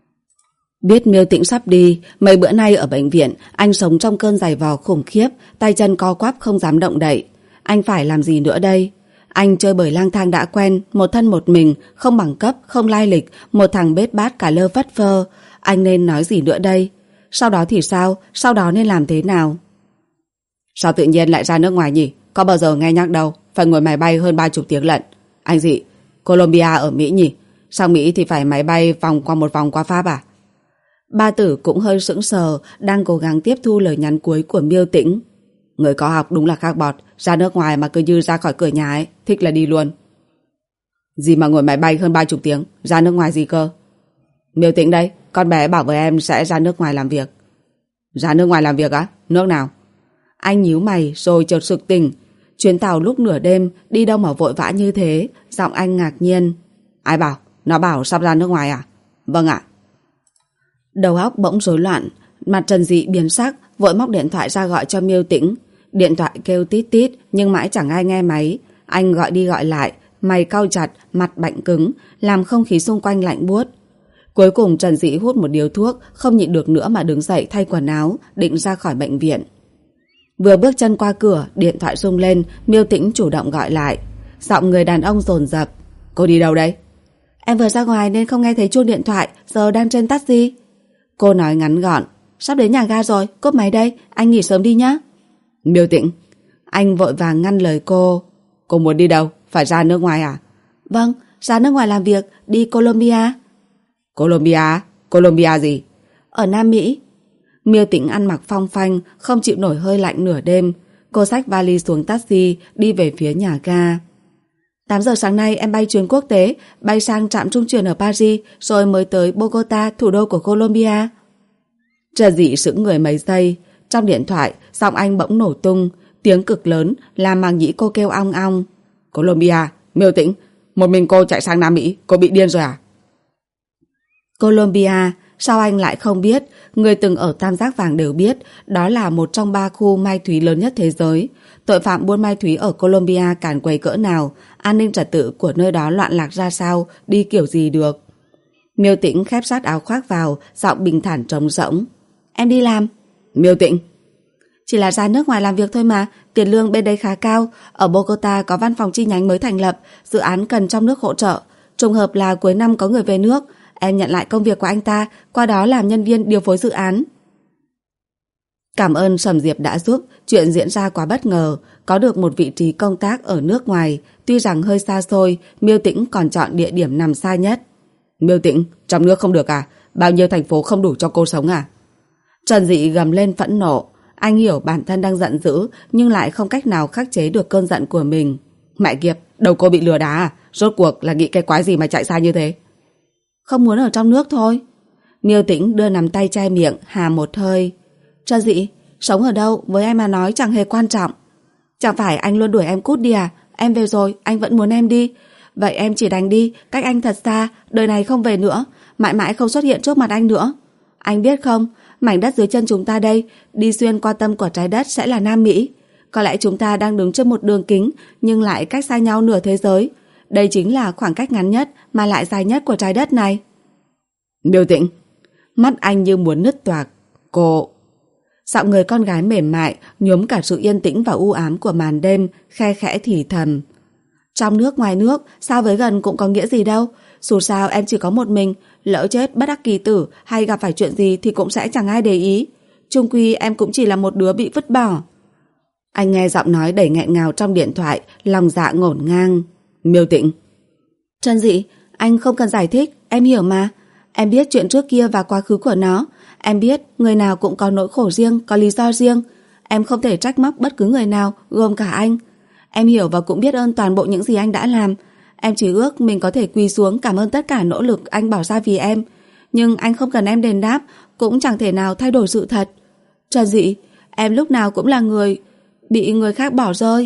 Biết Miêu Tĩnh sắp đi, mấy bữa nay ở bệnh viện, anh sống trong cơn giày vò khủng khiếp, tay chân co quắp không dám động đậy. Anh phải làm gì nữa đây? Anh chơi bời lang thang đã quen, một thân một mình, không bằng cấp, không lai lịch, một thằng bết bát cả lơ phất phơ. Anh nên nói gì nữa đây? Sau đó thì sao? Sau đó nên làm thế nào? Sao tự nhiên lại ra nước ngoài nhỉ? Có bao giờ nghe nhắc đâu, phải ngồi máy bay hơn 30 tiếng lận. Anh Dị, Colombia ở Mỹ nhỉ? Sang Mỹ thì phải máy bay vòng qua một vòng qua Pháp à? Ba Tử cũng hơi sững sờ, đang cố gắng tiếp thu lời nhắn cuối của Miêu Tĩnh. Người có học đúng là khác bọt, ra nước ngoài mà cứ như ra khỏi cửa nhà ấy, thích là đi luôn. Gì mà ngồi máy bay hơn 30 tiếng, ra nước ngoài gì cơ? Miêu Tĩnh đây, con bé bảo với em sẽ ra nước ngoài làm việc. Ra nước ngoài làm việc á? Nước nào? Anh nhíu mày rồi chợt sực tỉnh. Chuyến tàu lúc nửa đêm, đi đâu mà vội vã như thế? Giọng anh ngạc nhiên. Ai bảo? Nó bảo sắp ra nước ngoài à? Vâng ạ. Đầu óc bỗng rối loạn, mặt Trần Dị biến sắc, vội móc điện thoại ra gọi cho Miêu Tĩnh. Điện thoại kêu tít tít nhưng mãi chẳng ai nghe máy. Anh gọi đi gọi lại, mày cau chặt, mặt bạnh cứng, làm không khí xung quanh lạnh buốt. Cuối cùng Trần Dị hút một điếu thuốc, không nhịn được nữa mà đứng dậy thay quần áo, định ra khỏi bệnh viện. Vừa bước chân qua cửa, điện thoại rung lên, Miêu Tĩnh chủ động gọi lại. Giọng người đàn ông dồn dập. Cô đi đâu đấy? Em vừa ra ngoài nên không nghe thấy chuông điện thoại, giờ đang trên taxi. Cô nói ngắn gọn. Sắp đến nhà ga rồi, cúp máy đây, anh nghỉ sớm đi nhé. Miêu Tĩnh. Anh vội vàng ngăn lời cô. Cô muốn đi đâu? Phải ra nước ngoài à? Vâng, ra nước ngoài làm việc, đi Colombia. Colombia? Colombia gì? Ở Nam Mỹ. Miêu Tĩnh ăn mặc phong phanh, không chịu nổi hơi lạnh nửa đêm. Cô xách vali xuống taxi, đi về phía nhà ga. 8 giờ sáng nay em bay chuyến quốc tế, bay sang trạm trung chuyển ở Paris, rồi mới tới Bogota, thủ đô của Colombia. Trần Dị sững người mấy giây. Trong điện thoại, giọng anh bỗng nổ tung, tiếng cực lớn làm màng nhĩ cô kêu ong ong. Colombia, Miêu Tĩnh, một mình cô chạy sang Nam Mỹ, cô bị điên rồi à? Colombia, sao anh lại không biết? Người từng ở Tam Giác Vàng đều biết, đó là một trong 3 khu mai thúy lớn nhất thế giới. Tội phạm buôn mai thúy ở Colombia càn quấy cỡ nào, an ninh trật tự của nơi đó loạn lạc ra sao, đi kiểu gì được. Miêu Tĩnh khép sát áo khoác vào, giọng bình thản trống rỗng. Em đi làm. Miêu Tĩnh. Chỉ là ra nước ngoài làm việc thôi mà, tiền lương bên đây khá cao. Ở Bogota có văn phòng chi nhánh mới thành lập, dự án cần trong nước hỗ trợ. Trùng hợp là cuối năm có người về nước, em nhận lại công việc của anh ta, qua đó làm nhân viên điều phối dự án. Cảm ơn Sầm Diệp đã giúp, chuyện diễn ra quá bất ngờ. Có được một vị trí công tác ở nước ngoài, tuy rằng hơi xa xôi, Miêu Tĩnh còn chọn địa điểm nằm xa nhất. Miêu Tĩnh, trong nước không được à? Bao nhiêu thành phố không đủ cho cô sống à? Trần Dị gầm lên phẫn nộ. Anh hiểu bản thân đang giận dữ, nhưng lại không cách nào khắc chế được cơn giận của mình. Mẹ kiếp, đầu cô bị lừa đá à? Rốt cuộc là nghĩ cái quái gì mà chạy xa như thế? Không muốn ở trong nước thôi. Miêu Tĩnh đưa nắm tay che miệng, hà một hơi. Trần Dị, sống ở đâu với em mà nói chẳng hề quan trọng. Chẳng phải anh luôn đuổi em cút đi à? Em về rồi, anh vẫn muốn em đi. Vậy em chỉ đành đi, cách anh thật xa, đời này không về nữa, mãi mãi không xuất hiện trước mặt anh nữa. Anh biết không, mảnh đất dưới chân chúng ta đây, đi xuyên qua tâm của trái đất sẽ là Nam Mỹ. Có lẽ chúng ta đang đứng trước một đường kính, nhưng lại cách xa nhau nửa thế giới. Đây chính là khoảng cách ngắn nhất mà lại dài nhất của trái đất này. Miêu Tĩnh. Mắt anh như muốn nứt toạc. Cô. Giọng người con gái mềm mại nhuốm cả sự yên tĩnh và u ám của màn đêm, khe khẽ thì thầm. Trong nước ngoài nước, xa với gần cũng có nghĩa gì đâu. Dù sao em chỉ có một mình, lỡ chết bất đắc kỳ tử hay gặp phải chuyện gì thì cũng sẽ chẳng ai để ý. Chung quy em cũng chỉ là một đứa bị vứt bỏ. Anh nghe giọng nói đầy nghẹn ngào trong điện thoại, lòng dạ ngổn ngang. Miêu Tĩnh. Trần Dị, anh không cần giải thích, em hiểu mà. Em biết chuyện trước kia và quá khứ của nó. Em biết người nào cũng có nỗi khổ riêng, có lý do riêng. Em không thể trách móc bất cứ người nào, gồm cả anh. Em hiểu và cũng biết ơn toàn bộ những gì anh đã làm. Em chỉ ước mình có thể quỳ xuống cảm ơn tất cả nỗ lực anh bỏ ra vì em. Nhưng anh không cần em đền đáp, cũng chẳng thể nào thay đổi sự thật. Trần Dị, em lúc nào cũng là người bị người khác bỏ rơi.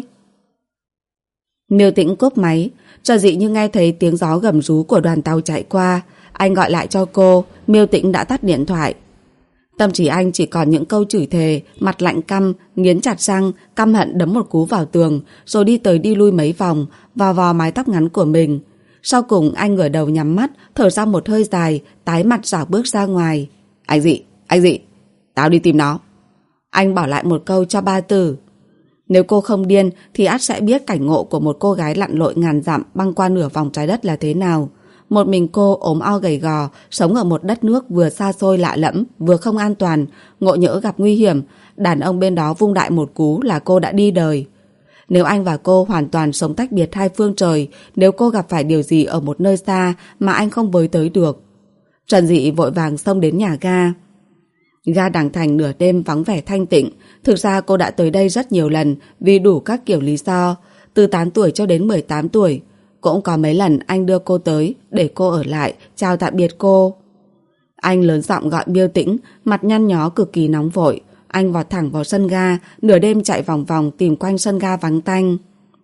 Miêu Tĩnh cúp máy. Trần Dị như nghe thấy tiếng gió gầm rú của đoàn tàu chạy qua. Anh gọi lại cho cô. Miêu Tĩnh đã tắt điện thoại. Tâm trí anh chỉ còn những câu chửi thề, mặt lạnh căm, nghiến chặt răng, căm hận đấm một cú vào tường, rồi đi tới đi lui mấy vòng, vò vò mái tóc ngắn của mình. Sau cùng anh ngửa đầu nhắm mắt, thở ra một hơi dài, tái mặt rảo bước ra ngoài. Anh Dị, tao đi tìm nó. Anh bỏ lại một câu cho ba từ. Nếu cô không điên thì ắt sẽ biết cảnh ngộ của một cô gái lặn lội ngàn dặm băng qua nửa vòng trái đất là thế nào. Một mình cô ốm o gầy gò, sống ở một đất nước vừa xa xôi lạ lẫm, vừa không an toàn, ngộ nhỡ gặp nguy hiểm, đàn ông bên đó vung đại một cú là cô đã đi đời. Nếu anh và cô hoàn toàn sống tách biệt hai phương trời, nếu cô gặp phải điều gì ở một nơi xa mà anh không với tới được. Trần Dị vội vàng xông đến nhà ga. Ga Đằng Thành nửa đêm vắng vẻ thanh tịnh. Thực ra cô đã tới đây rất nhiều lần vì đủ các kiểu lý do, từ 8 tuổi cho đến 18 tuổi. Cũng có mấy lần anh đưa cô tới để cô ở lại chào tạm biệt cô. Anh lớn giọng gọi Miêu Tĩnh, mặt nhăn nhó cực kỳ nóng vội. Anh vọt thẳng vào sân ga, nửa đêm chạy vòng vòng tìm quanh sân ga vắng tanh.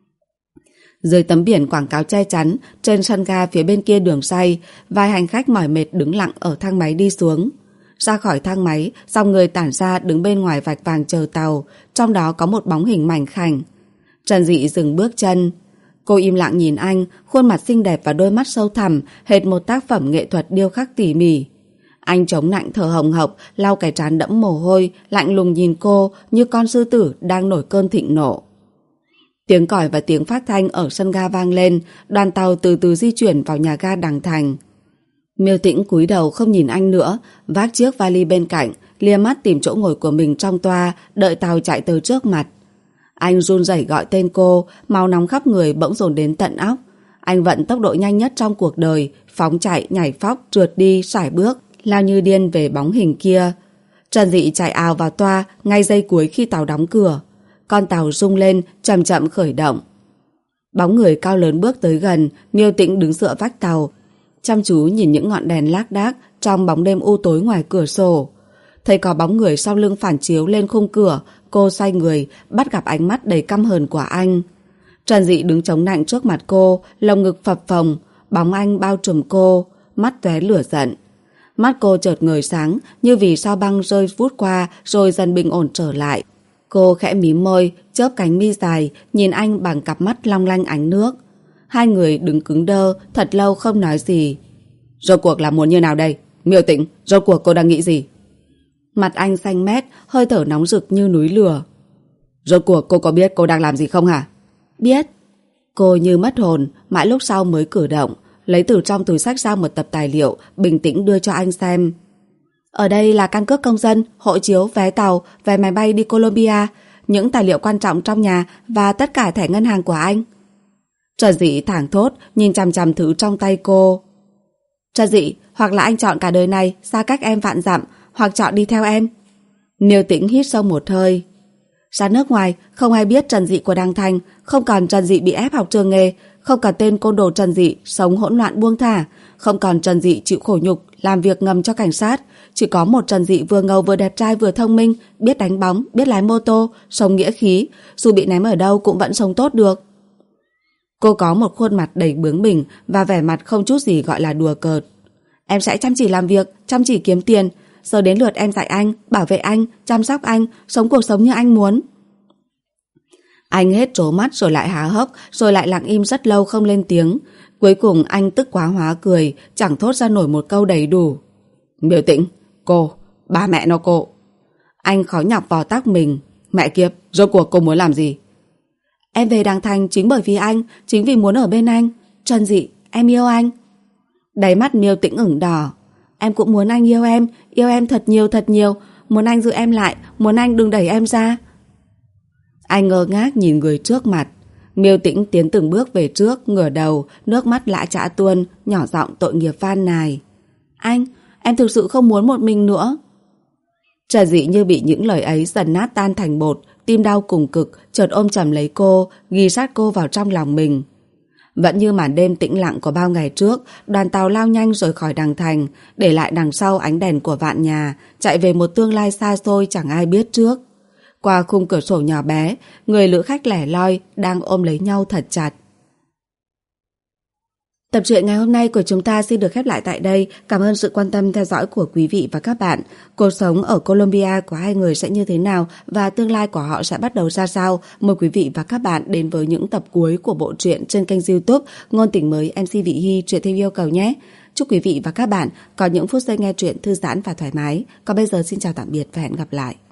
Dưới tấm biển quảng cáo che chắn, trên sân ga phía bên kia đường ray, vài hành khách mỏi mệt đứng lặng ở thang máy đi xuống. Ra khỏi thang máy, dòng người tản ra đứng bên ngoài vạch vàng chờ tàu, trong đó có một bóng hình mảnh khảnh. Trần Dị dừng bước chân. Cô im lặng nhìn anh, khuôn mặt xinh đẹp và đôi mắt sâu thẳm, hệt một tác phẩm nghệ thuật điêu khắc tỉ mỉ. Anh chống nạnh thở hồng hộc, lau cái trán đẫm mồ hôi, lạnh lùng nhìn cô như con sư tử đang nổi cơn thịnh nộ. Tiếng còi và tiếng phát thanh ở sân ga vang lên, đoàn tàu từ từ di chuyển vào nhà ga Đằng Thành. Miêu Tĩnh cúi đầu không nhìn anh nữa, vác chiếc vali bên cạnh, lia mắt tìm chỗ ngồi của mình trong toa, đợi tàu chạy tới trước mặt. Anh run rẩy gọi tên cô, máu nóng khắp người bỗng dồn đến tận óc. Anh vận tốc độ nhanh nhất trong cuộc đời, phóng chạy, nhảy phóc, trượt đi, sải bước, lao như điên về bóng hình kia. Trần Dị chạy ào vào toa ngay giây cuối khi tàu đóng cửa. Con tàu rung lên, chậm chậm khởi động. Bóng người cao lớn bước tới gần, Miêu Tĩnh đứng dựa vách tàu, chăm chú nhìn những ngọn đèn lác đác trong bóng đêm u tối ngoài cửa sổ. Thấy có bóng người sau lưng phản chiếu lên khung cửa, cô xoay người, bắt gặp ánh mắt đầy căm hờn của anh. Trần Dị đứng chống nạnh trước mặt cô, lồng ngực phập phồng, bóng anh bao trùm cô, mắt tóe lửa giận. Mắt cô chợt ngời sáng, như vì sao băng rơi vút qua rồi dần bình ổn trở lại. Cô khẽ mím môi, chớp cánh mi dài, nhìn anh bằng cặp mắt long lanh ánh nước. Hai người đứng cứng đơ, thật lâu không nói gì. Rốt cuộc là muốn như nào đây? Miêu Tĩnh, rốt cuộc cô đang nghĩ gì? Mặt anh xanh mét, hơi thở nóng rực như núi lửa. Rốt cuộc cô có biết cô đang làm gì không hả? Biết. Cô như mất hồn, mãi lúc sau mới cử động, lấy từ trong túi xách ra một tập tài liệu, bình tĩnh đưa cho anh xem. Ở đây là căn cước công dân, hộ chiếu, vé tàu, vé máy bay đi Colombia, những tài liệu quan trọng trong nhà và tất cả thẻ ngân hàng của anh. Trần Dị thảng thốt, nhìn chằm chằm thứ trong tay cô. Trần Dị, hoặc là anh chọn cả đời này xa cách em vạn dặm, hoặc chọn đi theo em. Miêu Tĩnh hít sâu một hơi. Ra nước ngoài, không ai biết Trần Dị của Đằng Thành, không còn Trần Dị bị ép học trường nghề, không còn tên côn đồ Trần Dị sống hỗn loạn buông thả, không còn Trần Dị chịu khổ nhục làm việc ngầm cho cảnh sát, chỉ có một Trần Dị vừa ngầu vừa đẹp trai vừa thông minh, biết đánh bóng, biết lái mô tô, sống nghĩa khí, dù bị ném ở đâu cũng vẫn sống tốt được. Cô có một khuôn mặt đầy bướng bỉnh và vẻ mặt không chút gì gọi là đùa cợt. Em sẽ chăm chỉ làm việc, chăm chỉ kiếm tiền, giờ đến lượt em dạy anh, bảo vệ anh, chăm sóc anh, sống cuộc sống như anh muốn. Anh hết trố mắt rồi lại há hốc, rồi lại lặng im rất lâu không lên tiếng. Cuối cùng anh tức quá hóa cười, chẳng thốt ra nổi một câu đầy đủ. Miêu Tĩnh, cô, ba mẹ nó cô. Anh khó nhọc vò tóc mình. Mẹ kiếp, rốt cuộc cô muốn làm gì? Em về Đằng Thành chính bởi vì anh, chính vì muốn ở bên anh. Trần Dị, em yêu anh. Đáy mắt Miêu Tĩnh ửng đỏ. Em cũng muốn anh yêu em thật nhiều, muốn anh giữ em lại, muốn anh đừng đẩy em ra. Anh ngơ ngác nhìn người trước mặt. Miêu Tĩnh tiến từng bước về trước, ngửa đầu, nước mắt lã chã tuôn, nhỏ giọng tội nghiệp van nài. Anh, em thực sự không muốn một mình nữa. Trà Dị như bị những lời ấy dần nát tan thành bột, tim đau cùng cực, chợt ôm chầm lấy cô, ghi sát cô vào trong lòng mình. Vẫn như màn đêm tĩnh lặng của bao ngày trước, đoàn tàu lao nhanh rời khỏi Đằng Thành, để lại đằng sau ánh đèn của vạn nhà, chạy về một tương lai xa xôi chẳng ai biết trước. Qua khung cửa sổ nhỏ bé, người lữ khách lẻ loi đang ôm lấy nhau thật chặt. Tập truyện ngày hôm nay của chúng ta xin được khép lại tại đây. Cảm ơn sự quan tâm theo dõi của quý vị và các bạn. Cuộc sống ở Colombia của hai người sẽ như thế nào và tương lai của họ sẽ bắt đầu ra sao? Mời quý vị và các bạn đến với những tập cuối của bộ truyện trên kênh YouTube Ngôn Tình Mới MC Vị Hy truyện theo yêu cầu nhé. Chúc quý vị và các bạn có những phút giây nghe truyện thư giãn và thoải mái. Còn bây giờ xin chào tạm biệt và hẹn gặp lại.